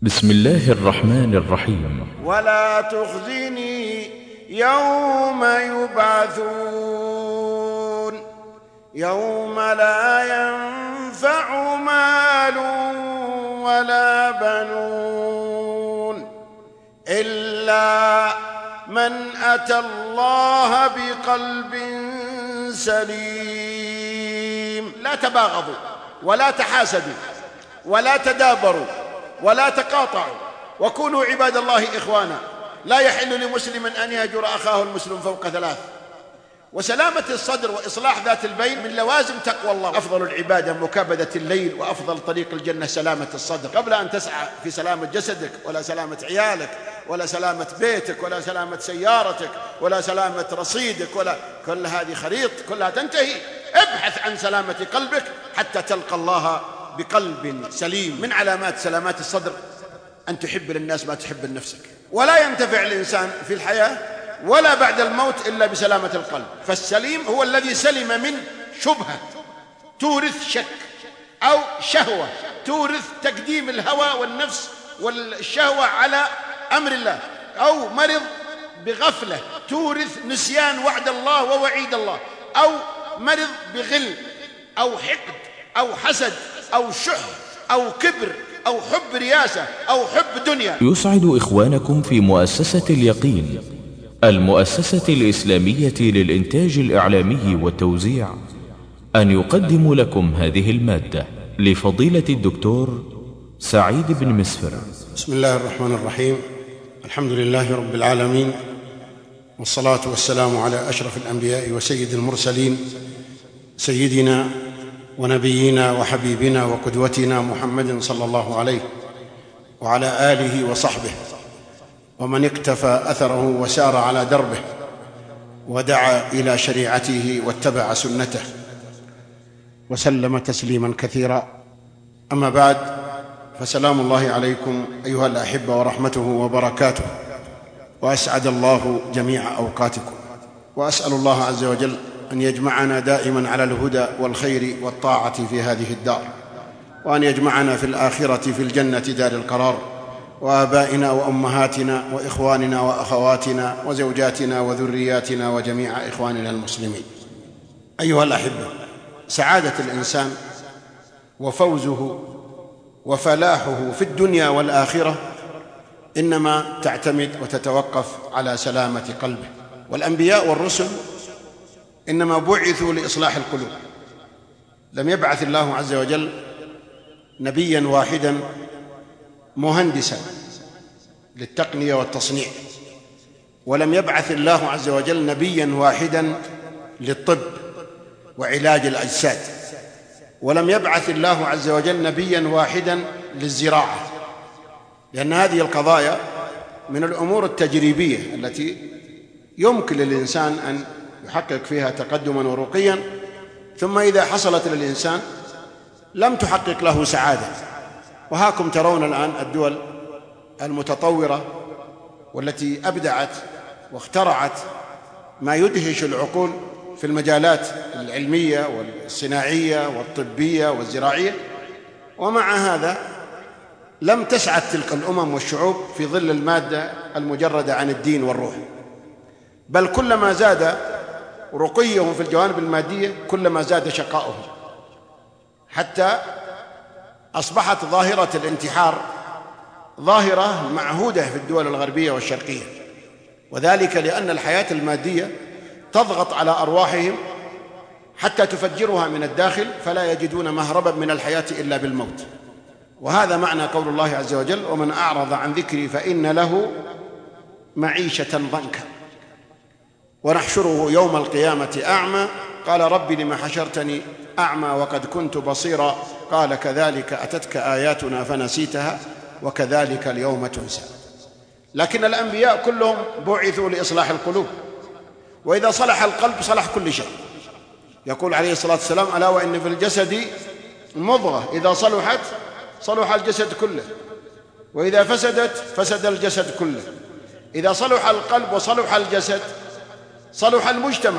بسم الله الرحمن الرحيم. ولا تخزني يوم يبعثون يوم لا ينفع مال ولا بنون إلا من أتى الله بقلب سليم. لا تباغضوا ولا تحاسدوا ولا تدابروا ولا تقاطعوا وكونوا عباد الله إخوانا. لا يحل لمسلم أن يهجر أخاه المسلم فوق ثلاث. وسلامة الصدر وإصلاح ذات البين من لوازم تقوى الله. أفضل العبادة مكابدة الليل، وأفضل طريق الجنة سلامة الصدر، قبل أن تسعى في سلامة جسدك ولا سلامة عيالك ولا سلامة بيتك ولا سلامة سيارتك ولا سلامة رصيدك ولا كل هذه خريط كلها تنتهي. ابحث عن سلامة قلبك حتى تلقى الله بقلب سليم. من علامات سلامات الصدر أن تحب للناس ما تحب لنفسك. ولا ينتفع الإنسان في الحياة ولا بعد الموت إلا بسلامة القلب. فالسليم هو الذي سلم من شبهة تورث شك، أو شهوة تورث تقديم الهوى والنفس والشهوة على أمر الله، أو مرض بغفلة تورث نسيان وعد الله ووعيد الله، أو مرض بغل أو حقد أو حسد أو شح أو كبر أو حب رياسة أو حب دنيا. يسعد إخوانكم في مؤسسة اليقين، المؤسسة الإسلامية للإنتاج الإعلامي والتوزيع، أن يقدم لكم هذه المادة لفضيلة الدكتور سعيد بن مسفر. بسم الله الرحمن الرحيم. الحمد لله رب العالمين، والصلاة والسلام على أشرف الأنبياء وسيد المرسلين، سيدنا ونبينا وحبيبنا وقدوتنا محمد صلى الله عليه وعلى آله وصحبه ومن اقتفى أثره وسار على دربه ودعا إلى شريعته واتبع سنته وسلم تسليما كثيرا. أما بعد، فسلام الله عليكم أيها الأحبة ورحمته وبركاته، وأسعد الله جميع أوقاتكم، وأسأل الله عز وجل أن يجمعنا دائما على الهدى والخير والطاعة في هذه الدار، وأن يجمعنا في الآخرة في الجنة دار القرار، وآبائنا وأمهاتنا وإخواننا وأخواتنا وزوجاتنا وذرياتنا وجميع إخواننا المسلمين. أيها الأحبة، سعادة الإنسان وفوزه وفلاحه في الدنيا والآخرة إنما تعتمد وتتوقف على سلامة قلبه. والأنبياء والرسل إنما بعثوا لإصلاح القلوب. لم يبعث الله عز وجل نبيا واحدا مهندسا للتقنية والتصنيع، ولم يبعث الله عز وجل نبيا واحدا للطب وعلاج الأجساد، ولم يبعث الله عز وجل نبيا واحدا للزراعة، لأن هذه القضايا من الأمور التجريبية التي يمكن للإنسان أن يحقق فيها تقدما ورقيا، ثم إذا حصلت للإنسان لم تحقق له سعادة. وهاكم ترون الآن الدول المتطورة والتي أبدعت واخترعت ما يدهش العقول في المجالات العلمية والصناعية والطبية والزراعية، ومع هذا لم تسعد تلك الأمم والشعوب في ظل المادة المجردة عن الدين والروح، بل كلما زاد رقيهم في الجوانب المادية كلما زاد شقاؤهم، حتى أصبحت ظاهرة الانتحار ظاهرة معهودة في الدول الغربية والشرقية، وذلك لأن الحياة المادية تضغط على أرواحهم حتى تفجرها من الداخل، فلا يجدون مهربا من الحياة إلا بالموت. وهذا معنى قول الله عز وجل: ومن أعرض عن ذكري فإن له معيشة ضنكا ونحشره يوم القيامة أعمى قال رب لم حشرتني أعمى وقد كنت بصيرا قال كذلك أتتك آياتنا فنسيتها وكذلك اليوم تنسى. لكن الأنبياء كلهم بعثوا لإصلاح القلوب، وإذا صلح القلب صلح كل شيء. يقول عليه الصلاة والسلام: ألا وإن في الجسد مضغة إذا صلحت صلح الجسد كله، وإذا فسدت فسد الجسد كله. إذا صلح القلب وصلح الجسد صلح المجتمع.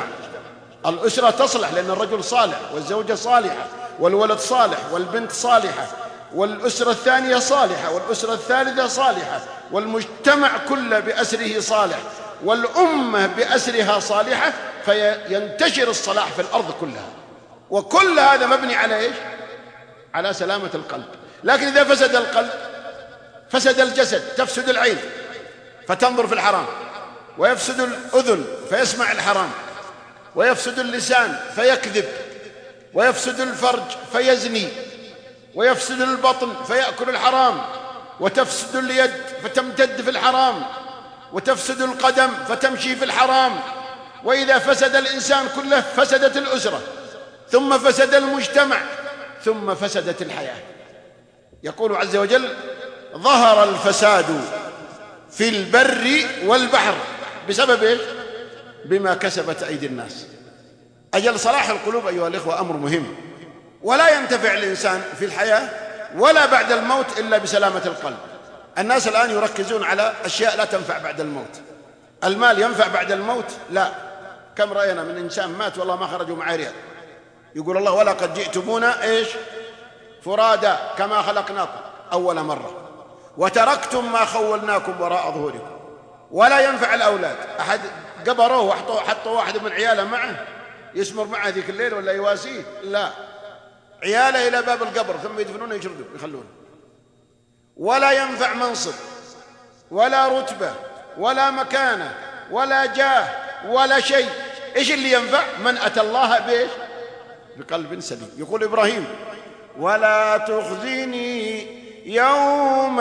الأسرة تصلح لأن الرجل صالح والزوجة صالحة والولد صالح والبنت صالحة والأسرة الثانية صالحة، والأسرة الثالثة صالحة، والمجتمع كله بأسره صالح، والأمة بأسرها صالحة، فينتشر الصلاح في الأرض كلها. وكل هذا مبني على إيش؟ على سلامة القلب. لكن إذا فسد القلب فسد الجسد، تفسد العين فتنظر في الحرام، ويفسد الأذن فيسمع الحرام، ويفسد اللسان فيكذب، ويفسد الفرج فيزني، ويفسد البطن فيأكل الحرام، وتفسد اليد فتمتد في الحرام، وتفسد القدم فتمشي في الحرام. وإذا فسد الإنسان كله فسدت الأسرة، ثم فسد المجتمع، ثم فسدت الحياة. يقول عز وجل: ظهر الفساد في البر والبحر بسبب إيش؟ بما كسبت أيدي الناس. أجل صلاح القلوب أيها الإخوة أمر مهم، ولا ينتفع الإنسان في الحياة ولا بعد الموت إلا بسلامة القلب. الناس الآن يركزون على أشياء لا تنفع بعد الموت. المال ينفع بعد الموت؟ لا. كم رأينا من إنسان مات والله ما خرجوا معاه ريال، يقول الله: ولقد جئتمونا إيش؟ فرادا كما خلقناكم أول مرة، وتركتم ما خولناكم وراء ظهوركم. ولا ينفع الأولاد. أحد قبروه وحطوا واحد من عياله معه يسمر معه ذيك الليل ولا يواسيه؟ لا، عياله إلى باب القبر ثم يدفنونه يشردون يخلونه. ولا ينفع منصب ولا رتبة ولا مكانة ولا جاه ولا شيء. إيش اللي ينفع؟ من أتى الله بإيش؟ بقلب سليم. يقول إبراهيم: ولا تخزني يوم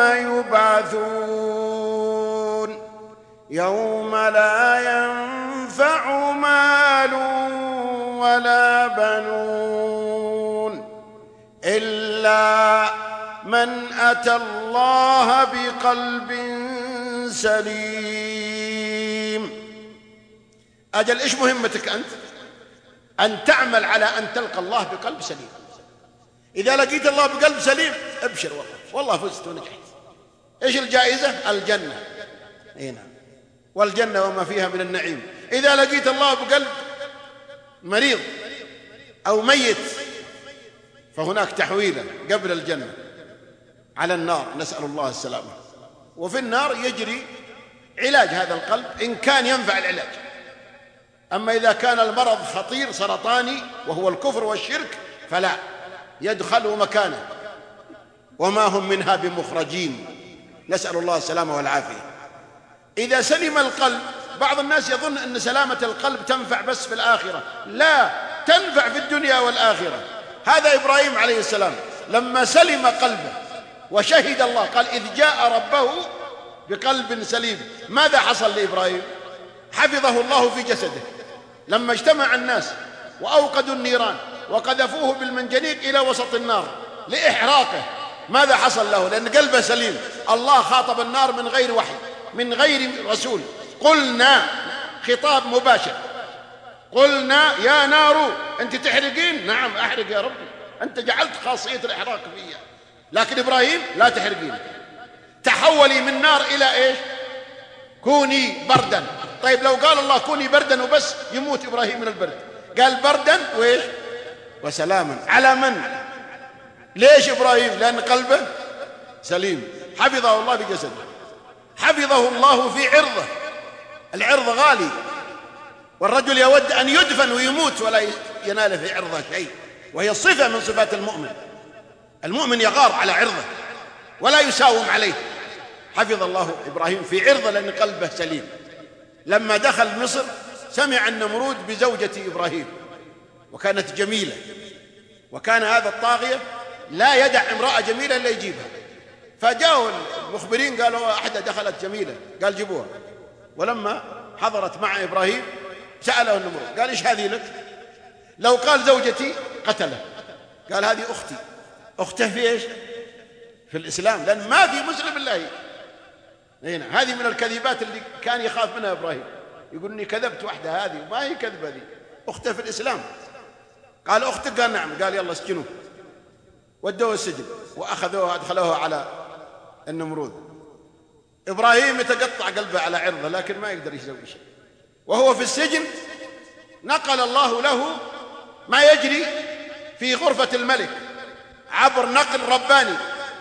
يبعثون يوم لا ينفع مال ولا بنون إلا من أتى الله بقلب سليم. أجل إيش مهمتك أنت؟ أن تعمل على أن تلقى الله بقلب سليم. إذا لقيت الله بقلب سليم أبشر، والله فزت ونجحت. إيش الجائزة؟ الجنة. هنا والجنة وما فيها من النعيم. إذا لقيت الله بقلب مريض أو ميت فهناك تحويلة قبل الجنة على النار، نسأل الله السلامة. وفي النار يجري علاج هذا القلب إن كان ينفع العلاج. أما إذا كان المرض خطير سرطاني وهو الكفر والشرك فلا، يدخل مكانه وما هم منها بمخرجين، نسأل الله السلامة والعافية. إذا سلم القلب، بعض الناس يظن أن سلامة القلب تنفع بس في الآخرة، لا، تنفع في الدنيا والآخرة. هذا إبراهيم عليه السلام لما سلم قلبه وشهد الله، قال: إذ جاء ربه بقلب سليم. ماذا حصل لإبراهيم؟ حفظه الله في جسده. لما اجتمع الناس وأوقدوا النيران وقذفوه بالمنجنيق إلى وسط النار لإحراقه، ماذا حصل له؟ لأن قلبه سليم. الله خاطب النار من غير وحي، من غير رسول. قلنا، خطاب مباشر، قلنا يا نار أنت تحرقين؟ نعم أحرق يا ربي، أنت جعلت خاصية الإحراق فيها. لكن إبراهيم: لا تحرقين، تحولي من نار إلى إيش؟ كوني بردا. طيب لو قال الله كوني بردا وبس يموت إبراهيم من البرد، قال بردا وإيش؟ وسلاما. على من؟ ليش إبراهيم؟ لأن قلبه سليم، حفظه الله بجسده، حفظه الله في عرضه. العرض غالي، والرجل يود أن يدفن ويموت ولا ينال في عرضه شيء، وهي صفة من صفات المؤمن. المؤمن يغار على عرضه ولا يساوم عليه. حفظ الله إبراهيم في عرضه لأن قلبه سليم. لما دخل مصر سمع النمرود بزوجة إبراهيم وكانت جميلة، وكان هذا الطاغية لا يدع امرأة جميلة إلا يجيبها. فجاءوا المخبرين قالوا: أحدى دخلت جميلة، قال: جيبوها. ولما حضرت مع إبراهيم سأله النمرود، قال: إيش هذه لك؟ لو قال زوجتي قتله. قال: هذه أختي. أخته في إيش؟ في الإسلام، لأن ما في مسلم إلا هي. هنا هذه من الكذبات اللي كان يخاف منها إبراهيم، يقول: إني كذبت وحدة، هذه ما هي كذبة، هذه أخته في الإسلام. قال: أختك؟ قال: نعم. قال: يلا اسجنوه. ودوه السجن وأخذوه أدخلوه على النمرود. إبراهيم يتقطع قلبه على عرضه لكن ما يقدر يسوي شيء. وهو في السجن نقل الله له ما يجري في غرفة الملك عبر نقل رباني.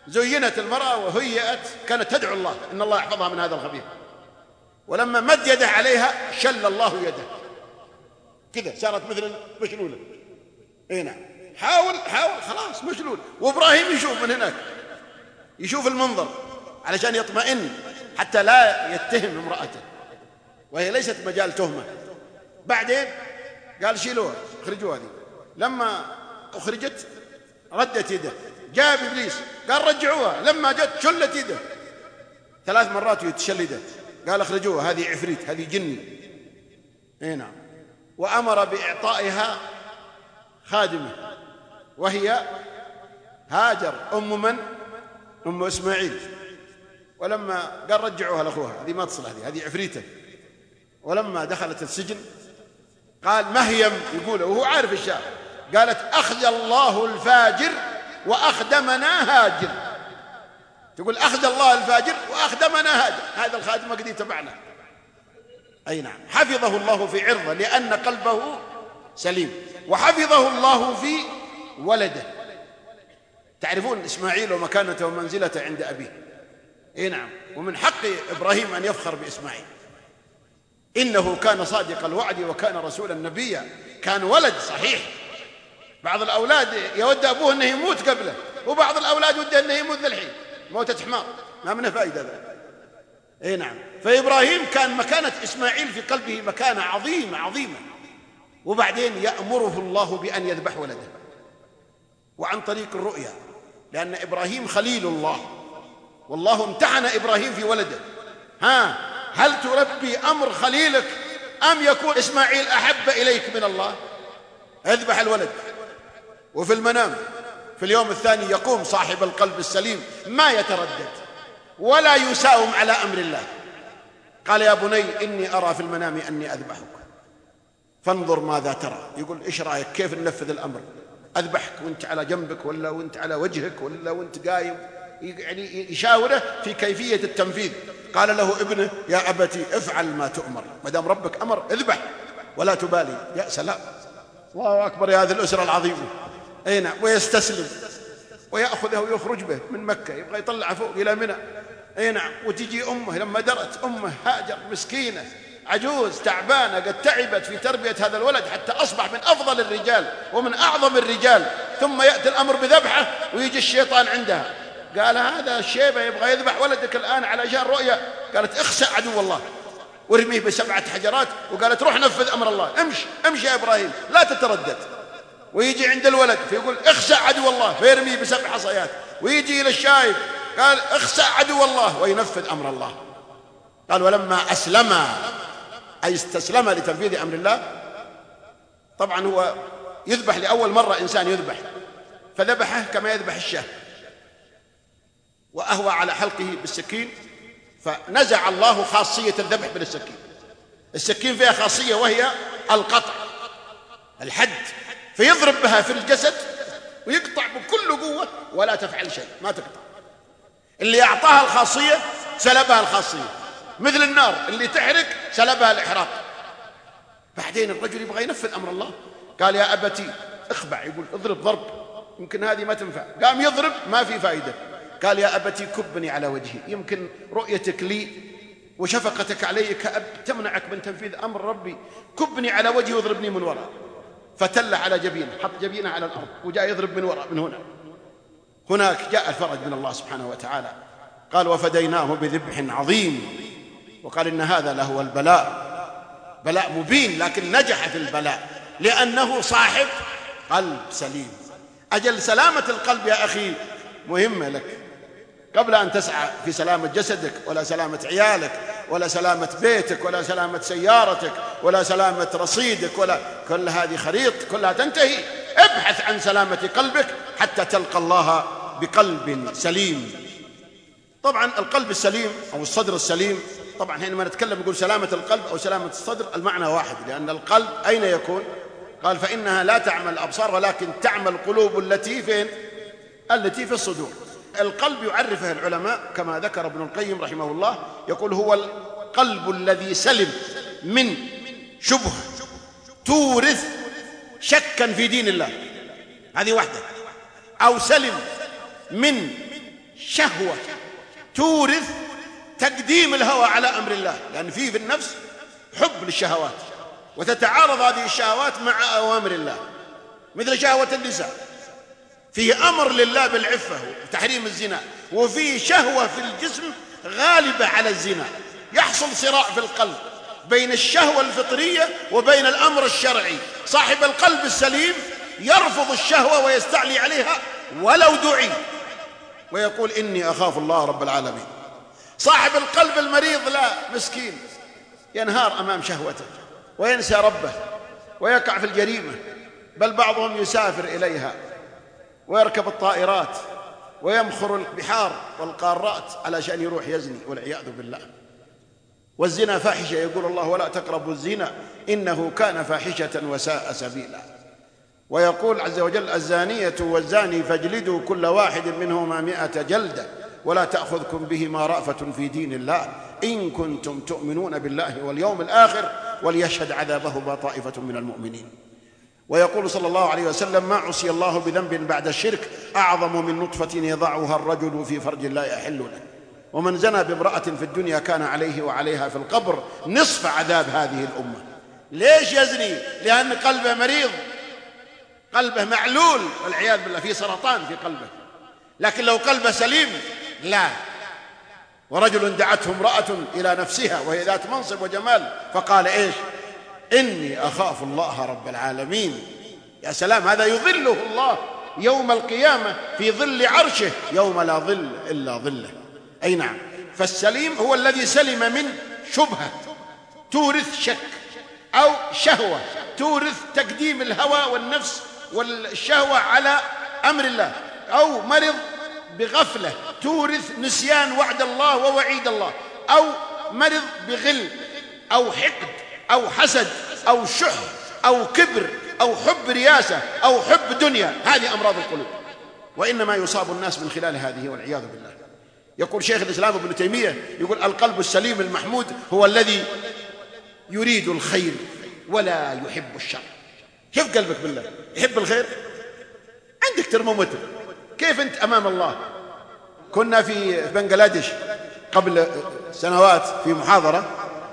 زينت المرأة وهيئت، كانت تدعو الله إن الله يحفظها من هذا الخبيث، ولما مد يده عليها شل الله يده كذا، صارت مثل مشلولة. اي نعم، حاول خلاص مشلول. وإبراهيم يشوف من هناك، يشوف المنظر علشان يطمئن حتى لا يتهم امرأته، وهي ليست مجال تهمة. بعدين قال شيلوها، اخرجوها هذه. لما أخرجت ردت يده، جاء إبليس قال رجعوها، لما جت شلت يده 3 مرات يتشل يده، قال اخرجوها هذه عفريت، هذه جني. اي نعم. وأمر بإعطائها خادمة وهي هاجر أم من؟ أم إسماعيل. ولما قال رجعوها لأخوها، هذه ما تصل، هذه عفريتة. ولما دخلت السجن قال مهيم، يقول وهو عارف الشعر، قالت أخذ الله الفاجر وأخدمنا هاجر. تقول أخذ الله الفاجر وأخدمنا هاجر، هذا الخادم قد يتبعنا. أي نعم، حفظه الله في عرضه لأن قلبه سليم، وحفظه الله في ولده. تعرفون إسماعيل ومكانته ومنزلته عند أبيه. أي نعم. ومن حق إبراهيم أن يفخر بإسماعيل، إنه كان صادق الوعد وكان رسولا نبيا. كان ولد صحيح، بعض الأولاد يود أبوه أنه يموت قبله، وبعض الأولاد وده أنه يموت ذا الحين موتة حمار، ما منه فائدة ذا. أي نعم. فإبراهيم كان مكانة إسماعيل في قلبه مكانة عظيمة عظيمة. وبعدين يأمره الله بأن يذبح ولده، وعن طريق الرؤيا، لأن إبراهيم خليل الله، والله امتحن إبراهيم في ولده. هل تربي أمر خليلك أم يكون إسماعيل أحب إليك من الله؟ اذبح الولد. وفي المنام في اليوم الثاني يقوم صاحب القلب السليم ما يتردد ولا يساوم على أمر الله. قال يا بني إني أرى في المنام أني أذبحك فانظر ماذا ترى. يقول إيش رأيك، كيف ننفذ الأمر؟ أذبحك وانت على جنبك ولا وانت على وجهك ولا وانت قايم؟ يعني يشاوره في كيفية التنفيذ. قال له ابنه يا أبتي افعل ما تؤمر، ما دام ربك أمر اذبح ولا تبالي. يا سلام، الله أكبر يا هذه الأسرة العظيمة. أي نعم. ويستسلم ويأخذه ويخرج به من مكة، يبغى يطلع فوق إلى منى. أي نعم. وتجي أمه لما درت، أمه هاجر مسكينة عجوز تعبانة قد تعبت في تربية هذا الولد حتى أصبح من أفضل الرجال ومن أعظم الرجال، ثم يأتي الأمر بذبحه ويجي الشيطان عندها. قال هذا الشيبة يبغى يذبح ولدك الآن علشان رؤيا. قالت اخسأ عدو الله وارميه ب7 حجرات. وقالت روح نفذ أمر الله، امشي يا إبراهيم لا تتردد. ويجي عند الولد فيقول اخسأ عدو الله فيرميه ب7 حصيات. ويجي إلى الشايب قال اخسأ عدو الله وينفذ أمر الله. قال ولما أسلم، أي استسلم لتنفيذ أمر الله. طبعا هو يذبح لأول مرة إنسان يذبح، فذبحه كما يذبح الشاه، وأهوى على حلقه بالسكين، فنزع الله خاصية الذبح بالسكين. السكين فيها خاصية وهي القطع، الحد، فيضرب بها في الجسد ويقطع بكل قوة ولا تفعل شيء، ما تقطع. اللي أعطاها الخاصية سلبها الخاصية، مثل النار اللي تحرق سلبها الإحراق. بعدين الرجل يبغى ينفذ أمر الله، قال يا أبتي اخبع، يقول اضرب ضرب يمكن هذه ما تنفع. قام يضرب ما في فائدة. قال يا أبتي كبني على وجهي، يمكن رؤيتك لي وشفقتك علي كأب تمنعك من تنفيذ أمر ربي، كبني على وجهي واضربني من وراء. فتل على جبينه، حط جبينه على الأرض وجاء يضرب من وراء من هنا. هناك جاء الفرج من الله سبحانه وتعالى. قال وفديناه بذبح عظيم. وقال إن هذا لهو البلاء، بلاء مبين، لكن نجح في البلاء لأنه صاحب قلب سليم. أجل سلامة القلب يا أخي مهمة لك، قبل أن تسعى في سلامة جسدك ولا سلامة عيالك ولا سلامة بيتك ولا سلامة سيارتك ولا سلامة رصيدك، ولا كل هذه خريط كلها تنتهي. ابحث عن سلامة قلبك حتى تلقى الله بقلب سليم. طبعا القلب السليم أو الصدر السليم، طبعا حينما نتكلم نقول سلامة القلب أو سلامة الصدر المعنى واحد، لأن القلب أين يكون؟ قال فإنها لا تعمى الأبصار ولكن تعمى القلوب التي فين؟ التي في الصدور. القلب يعرفه العلماء كما ذكر ابن القيم رحمه الله، يقول هو القلب الذي سلم من شبهة تورث شكا في دين الله، هذه واحدة، أو سلم من شهوة تورث تقديم الهوى على أمر الله، لأن فيه في النفس حب للشهوات، وتتعارض هذه الشهوات مع أوامر الله، مثل شهوة النساء، فيه أمر لله بالعفة وتحريم الزنا، وفيه شهوة في الجسم غالبة على الزنا، يحصل صراع في القلب بين الشهوة الفطرية وبين الأمر الشرعي. صاحب القلب السليم يرفض الشهوة ويستعلي عليها ولو دعي، ويقول إني أخاف الله رب العالمين. صاحب القلب المريض لا، مسكين، ينهار أمام شهوته وينسى ربه ويقع في الجريمة، بل بعضهم يسافر إليها ويركب الطائرات ويمخر البحار والقارات علشان يروح يزني والعياذ بالله. والزنا فاحشة، يقول الله ولا تقربوا الزنا إنه كان فاحشة وساء سبيلا. ويقول عز وجل الزانية والزاني فاجلدوا كل واحد منهما 100 جلدة ولا تأخذكم بهما رأفة في دين الله إن كنتم تؤمنون بالله واليوم الآخر وليشهد عذابهما طائفة من المؤمنين. ويقول صلى الله عليه وسلم ما عصي الله بذنب بعد الشرك أعظم من نطفة يضعها الرجل في فرج لا يحل له، ومن زنى بامرأة في الدنيا كان عليه وعليها في القبر نصف عذاب هذه الأمة. ليش يزني؟ لأن قلبه مريض، قلبه معلول والعياذ بالله، فيه سرطان في قلبه. لكن لو قلبه سليم لا. ورجل دعته امرأة إلى نفسها وهي ذات منصب وجمال فقال إيش؟ إني أخاف الله رب العالمين. يا سلام، هذا يظله الله يوم القيامة في ظل عرشه يوم لا ظل إلا ظله. أي نعم. فالسليم هو الذي سلم من شبهة تورث شك، أو شهوة تورث تقديم الهوى والنفس والشهوة على أمر الله، أو مرض بغفلة تورث نسيان وعد الله ووعيد الله، أو مرض بغل أو حقد أو حسد أو شح أو كبر أو حب رياسة أو حب دنيا. هذه أمراض القلوب، وإنما يصاب الناس من خلال هذه والعياذ بالله. يقول شيخ الإسلام ابن تيمية، يقول القلب السليم المحمود هو الذي يريد الخير ولا يحب الشر. كيف قلبك بالله يحب الخير؟ عندك ترمومتر. كيف أنت أمام الله؟ كنا في بنغلاديش قبل سنوات في محاضرة،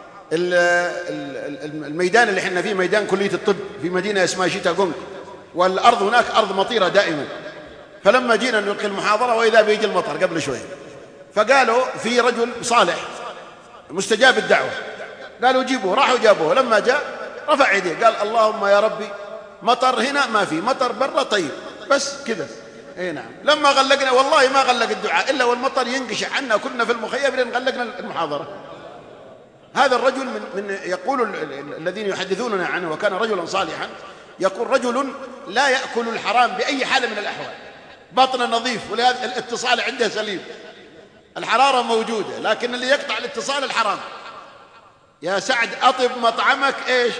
الميدان اللي احنا فيه ميدان كلية الطب في مدينة اسمها شيتاغونغ، والأرض هناك أرض مطيرة دائما. فلما جينا نلقي المحاضرة وإذا بيجي المطر قبل شوي، فقالوا في رجل صالح مستجاب الدعوة، قالوا جيبوه. راحوا جابوه، لما جاء رفع يديه قال اللهم يا ربي مطر هنا ما في، مطر برا طيب، بس كذا. اي نعم. لما غلقنا والله ما غلق الدعاء إلا والمطر ينقشع عنا، كنا في المخيم لين غلقنا المحاضرة. هذا الرجل من يقول الذين يحدثوننا عنه، وكان رجلا صالحا، يقول رجل لا يأكل الحرام بأي حال من الأحوال، بطنه نظيف ولهذا الاتصال عنده سليم، الحرارة موجودة، لكن اللي يقطع الاتصال الحرام. يا سعد أطب مطعمك إيش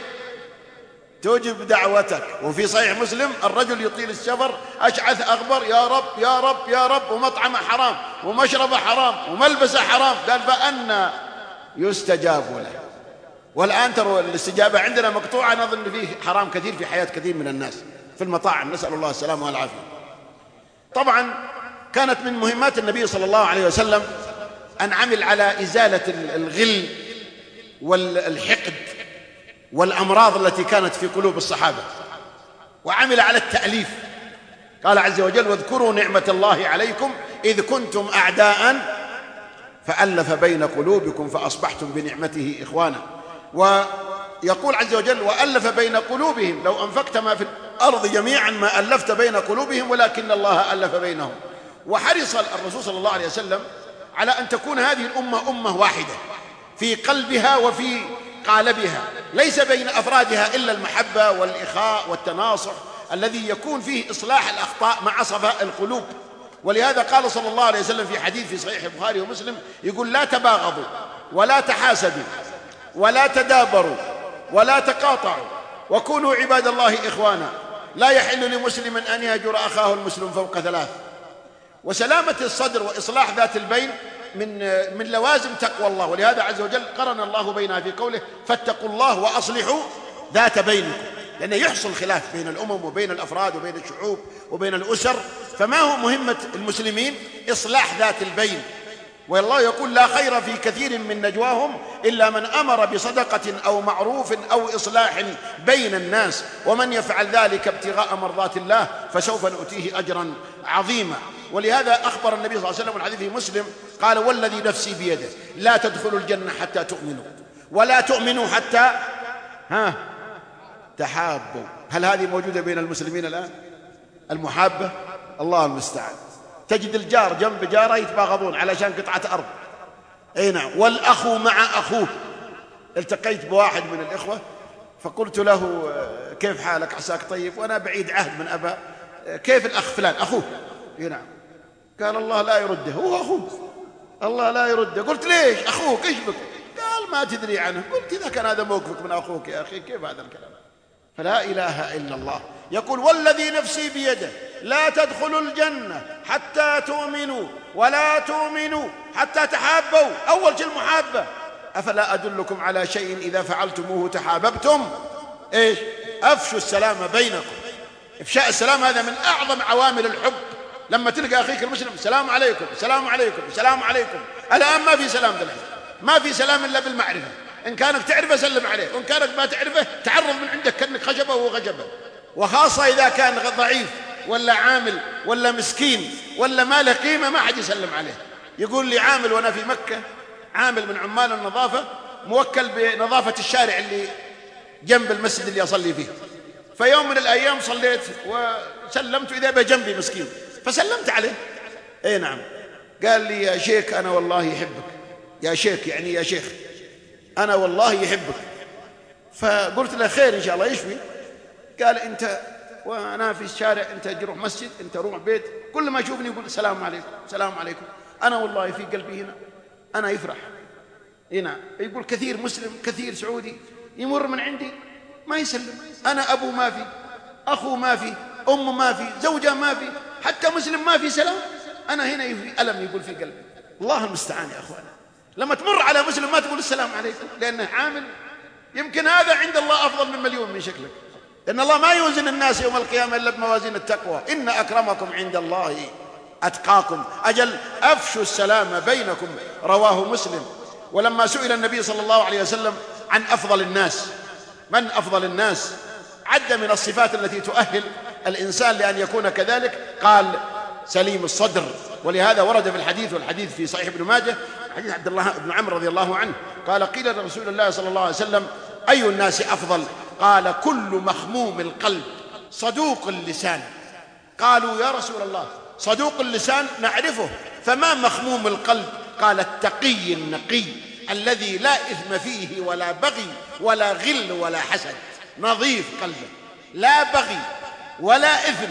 توجب دعوتك. وفي صحيح مسلم الرجل يطيل السفر أشعث أغبر يا رب يا رب يا رب، ومطعمه حرام ومشربه حرام وملبسه حرام، قال فأنا يستجاب له. والآن ترى الاستجابة عندنا مقطوعة، نظن فيه حرام كثير في حياة كثير من الناس في المطاعم، نسأل الله السلامة والعافية. طبعا كانت من مهمات النبي صلى الله عليه وسلم أن عمل على إزالة الغل والحقد والأمراض التي كانت في قلوب الصحابة، وعمل على التأليف. قال عز وجل واذكروا نعمة الله عليكم إذ كنتم أعداء فألف بين قلوبكم فأصبحتم بنعمته إخوانا. ويقول عز وجل وألف بين قلوبهم لو أنفقت ما في الأرض جميعا ما ألفت بين قلوبهم ولكن الله ألف بينهم. وحرص الرسول صلى الله عليه وسلم على أن تكون هذه الأمة أمة واحدة في قلبها وفي قالبها، ليس بين أفرادها إلا المحبة والإخاء والتناصح الذي يكون فيه إصلاح الأخطاء مع صفاء القلوب. ولهذا قال صلى الله عليه وسلم في حديث في صحيح البخاري ومسلم، يقول لا تباغضوا ولا تحاسدوا ولا تدابروا ولا تقاطعوا وكونوا عباد الله إخوانا، لا يحل لمسلم أن يهجر أخاه المسلم فوق 3. وسلامة الصدر وإصلاح ذات البين من لوازم تقوى الله. ولهذا عز وجل قرن الله بينها في قوله فاتقوا الله وأصلحوا ذات بينكم، لأنه يحصل خلاف بين الأمم وبين الأفراد وبين الشعوب وبين الأسر، فما هو مهمة المسلمين؟ إصلاح ذات البين. والله يقول لا خير في كثير من نجواهم إلا من أمر بصدقة أو معروف أو إصلاح بين الناس، ومن يفعل ذلك ابتغاء مرضات الله فسوف نؤتيه أجرا عظيما. ولهذا أخبر النبي صلى الله عليه وسلم والحديث في مسلم قال والذي نفسي بيده لا تدخلوا الجنة حتى تؤمنوا ولا تؤمنوا حتى تحابوا. هل هذه موجودة بين المسلمين الآن المحابة؟ الله المستعان. تجد الجار جنب جاره يتباغضون علشان قطعة أرض. أي نعم. والأخو مع أخوه. التقيت بواحد من الإخوة فقلت له كيف حالك عساك طيب، وأنا بعيد عهد من أبا، كيف الأخ فلان أخوه؟ أي نعم. قال الله لا يرده، هو أخوه الله لا يرده. قلت ليش أخوك إيش بك؟ قال ما تدري عنه. قلت إذا كان هذا موقفك من أخوك يا أخي كيف هذا الكلام؟ فلا إله إلا الله يقول والذي نفسي بيده لا تدخلوا الجنة حتى تؤمنوا ولا تؤمنوا حتى تحابوا. أول شيء المحابة. أفلا أدلكم على شيء إذا فعلتموه تحاببتم؟ إيش؟ أفشوا السلام بينكم. إفشاء السلام هذا من أعظم عوامل الحب. لما تلقى أخيك المسلم السلام عليكم السلام عليكم السلام عليكم. الآن ما في سلام دلوقتي، ما في سلام إلا بالمعرفة. إن كانك تعرفه سلم عليه، وإن كانك ما تعرفه تعرض من عندك كأنك خشبه وهو خشبه. وخاصة إذا كان ضعيف ولا عامل ولا مسكين ولا ما له قيمة ما حد يسلم عليه. يقول لي عامل وأنا في مكة، عامل من عمال النظافة موكل بنظافة الشارع اللي جنب المسجد اللي أصلي فيه. فيوم من الأيام صليت وسلمت إذا بجنبي مسكين فسلمت عليه. أي نعم. قال لي يا شيخ أنا والله يحبك. يا شيخ يعني يا شيخ أنا والله يحبك. فقلت له خير إن شاء الله إيش فيه؟ قال أنت وأنا في الشارع أنت تروح مسجد أنت روح بيت كل ما يشوفني يقول السلام عليكم السلام عليكم. أنا والله في قلبي هنا أنا يفرح هنا. يقول كثير مسلم كثير سعودي يمر من عندي ما يسلم. أنا أبو ما في، أخو ما في، أم ما في، زوجة ما في، حتى مسلم ما في سلام. أنا هنا في ألم يقول في قلبي. الله المستعان يا أخوانا. لما تمر على مسلم ما تقول السلام عليكم لأنه عامل، يمكن هذا عند الله أفضل من مليون من شكلك. لأن الله ما يوزن الناس يوم القيامة إلا بموازين التقوى. إن أكرمكم عند الله أتقاكم. أجل أفشوا السلام بينكم. رواه مسلم. ولما سئل النبي صلى الله عليه وسلم عن أفضل الناس، من أفضل الناس، عد من الصفات التي تؤهل الإنسان لأن يكون كذلك، قال سليم الصدر. ولهذا ورد في الحديث، والحديث في صحيح ابن ماجه، حديث عبد الله بن عمرو رضي الله عنه قال قيل لرسول الله صلى الله عليه وسلم أي الناس أفضل؟ قال كل مخموم القلب صدوق اللسان. قالوا يا رسول الله صدوق اللسان نعرفه فما مخموم القلب؟ قال التقي النقي الذي لا إثم فيه ولا بغي ولا غل ولا حسد. نظيف قلبه، لا بغي ولا إثم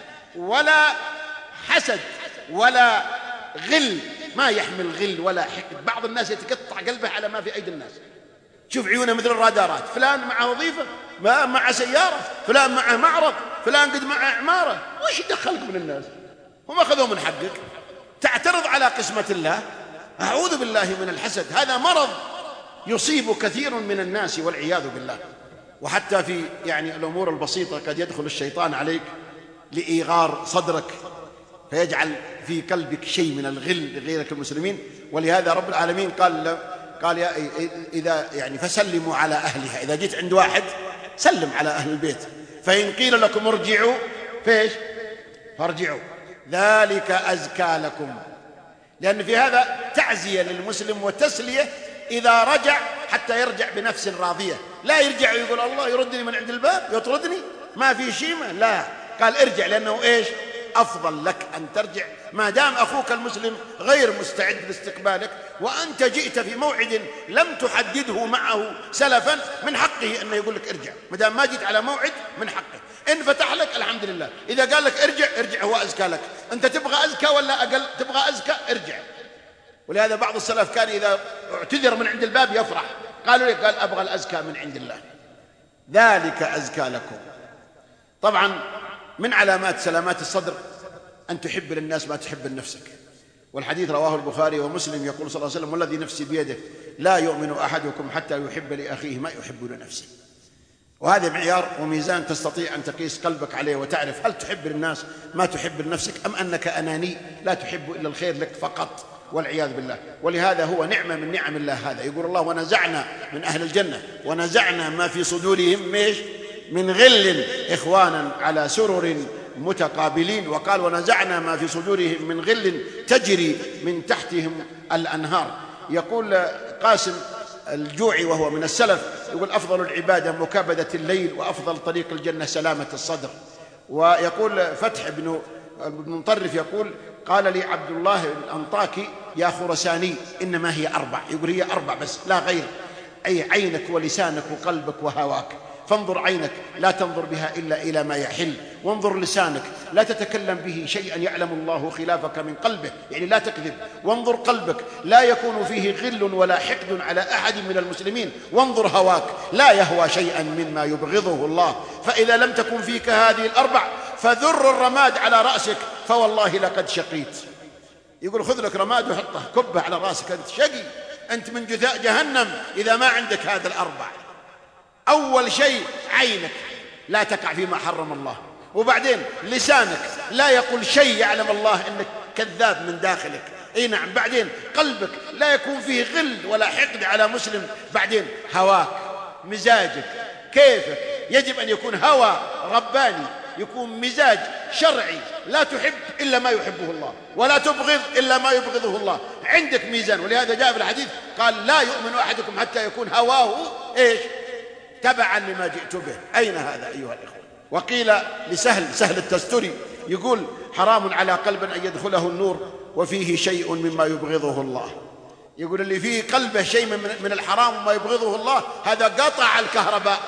ولا حسد ولا غل، ما يحمل غل ولا حقد. بعض الناس يتقطع قلبه على ما في أيدي الناس. شوف عيونه مثل الرادارات، فلان معه وظيفة، ما معه سيارة، فلان معه معرض، فلان قد معه عمارة. وش يدخلك من الناس؟ هم أخذوا من حقك تعترض على قسمة الله. أعوذ بالله من الحسد. هذا مرض يصيب كثير من الناس والعياذ بالله. وحتى في يعني الأمور البسيطة قد يدخل الشيطان عليك لإيغار صدرك فيجعل في قلبك شيء من الغل لغيرك المسلمين. ولهذا رب العالمين قال يا إذا يعني فسلموا على أهلها. إذا جيت عند واحد سلم على أهل البيت. فإن قيل لكم ارجعوا فيش فارجعوا ذلك أزكى لكم. لأن في هذا تعزية للمسلم وتسلية إذا رجع حتى يرجع بنفس راضية. لا يرجع ويقول الله يردني من عند الباب يطردني ما في شيمة. لا، قال ارجع لأنه إيش أفضل لك أن ترجع ما دام أخوك المسلم غير مستعد لاستقبالك وأنت جئت في موعد لم تحدده معه سلفا. من حقه أن يقول لك ارجع. ما دام ما جيت على موعد من حقه. إن فتح لك الحمد لله، إذا قال لك ارجع هو أزكى لك. أنت تبغى أزكى ولا أقل؟ تبغى أزكى ارجع. ولهذا بعض السلف كان إذا اعتذر من عند الباب يفرح. قالوا لي قال أبغى الأزكى من عند الله. ذلك أزكى لكم. طبعا من علامات سلامات الصدر أن تحب للناس ما تحب لنفسك. والحديث رواه البخاري ومسلم يقول صلى الله عليه وسلم والذي نفسي بيده لا يؤمن أحدكم حتى يحب لأخيه ما يحب لنفسه. وهذا معيار وميزان تستطيع أن تقيس قلبك عليه وتعرف هل تحب للناس ما تحب لنفسك، أم أنك أناني لا تحب إلا الخير لك فقط، والعياذ بالله. ولهذا هو نعمة من نعم الله هذا. يقول الله: ونزعنا من أهل الجنة ونزعنا ما في صدورهم من غل إخوانا على سرر متقابلين. وقال: ونزعنا ما في صدورهم من غل تجري من تحتهم الأنهار. يقول قاسم الجوعي وهو من السلف، يقول: أفضل العبادة مكابدة الليل، وأفضل طريق الجنة سلامة الصدر. ويقول فتح بن مطرف يقول: قال لي عبد الله الأنطاكي: يا خرساني إنما هي 4. يقول: هي 4 بس لا غير، أي عينك ولسانك وقلبك وهواك. فانظر عينك لا تنظر بها إلا إلى ما يحل، وانظر لسانك لا تتكلم به شيئا يعلم الله خلافك من قلبه، يعني لا تكذب. وانظر قلبك لا يكون فيه غل ولا حقد على أحد من المسلمين. وانظر هواك لا يهوى شيئا مما يبغضه الله. فإذا لم تكن فيك هذه 4 فذر الرماد على رأسك فوالله لقد شقيت. يقول: خذ لك رماد وحطه كبه على رأسك، أنت شقي، أنت من جثاء جهنم إذا ما عندك هذا 4. أول شيء عينك لا تقع فيما حرم الله، وبعدين لسانك لا يقول شيء يعلم الله أنك كذاب من داخلك، أي نعم. بعدين قلبك لا يكون فيه غل ولا حقد على مسلم. بعدين هواك، مزاجك، كيفك يجب أن يكون هوى رباني، يكون مزاج شرعي، لا تحب إلا ما يحبه الله ولا تبغض إلا ما يبغضه الله. عندك ميزان. ولهذا جاء في الحديث قال: لا يؤمن أحدكم حتى يكون هواه تبعا لما جئت به. أين هذا أيها الإخوة؟ وقيل لسهل التستري يقول: حرام على قلب أن يدخله النور وفيه شيء مما يبغضه الله. يقول اللي فيه قلبه شيء من الحرام وما يبغضه الله هذا قطع الكهرباء،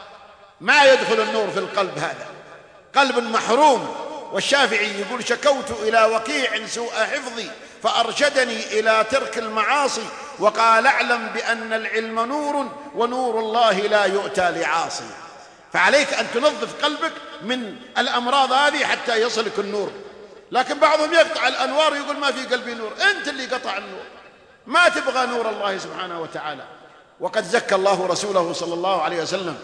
ما يدخل النور في القلب، هذا قلب محروم. والشافعي يقول: شكوت إلى وكيع سوء حفظي فأرشدني إلى ترك المعاصي، وقال: اعلم بأن العلم نور ونور الله لا يؤتى لعاصي. فعليك أن تنظف قلبك من الأمراض هذه حتى يصلك النور. لكن بعضهم يقطع الأنوار ويقول: ما في قلبي نور. أنت اللي قطع النور، ما تبغى نور الله سبحانه وتعالى. وقد زكى الله رسوله صلى الله عليه وسلم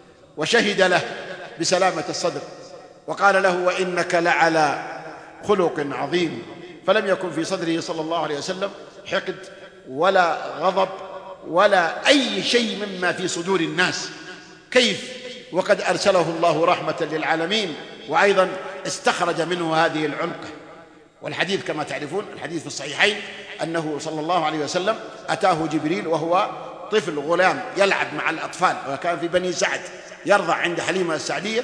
وشهد له بسلامة الصدر، وقال له: وإنك لعلى خلق عظيم. فلم يكن في صدره صلى الله عليه وسلم حقد ولا غضب ولا أي شيء مما في صدور الناس. كيف وقد أرسله الله رحمة للعالمين، وأيضا استخرج منه هذه العلقة. والحديث كما تعرفون، الحديث في الصحيحين، أنه صلى الله عليه وسلم أتاه جبريل وهو طفل غلام يلعب مع الأطفال، وكان في بني سعد يرضع عند حليمة السعدية،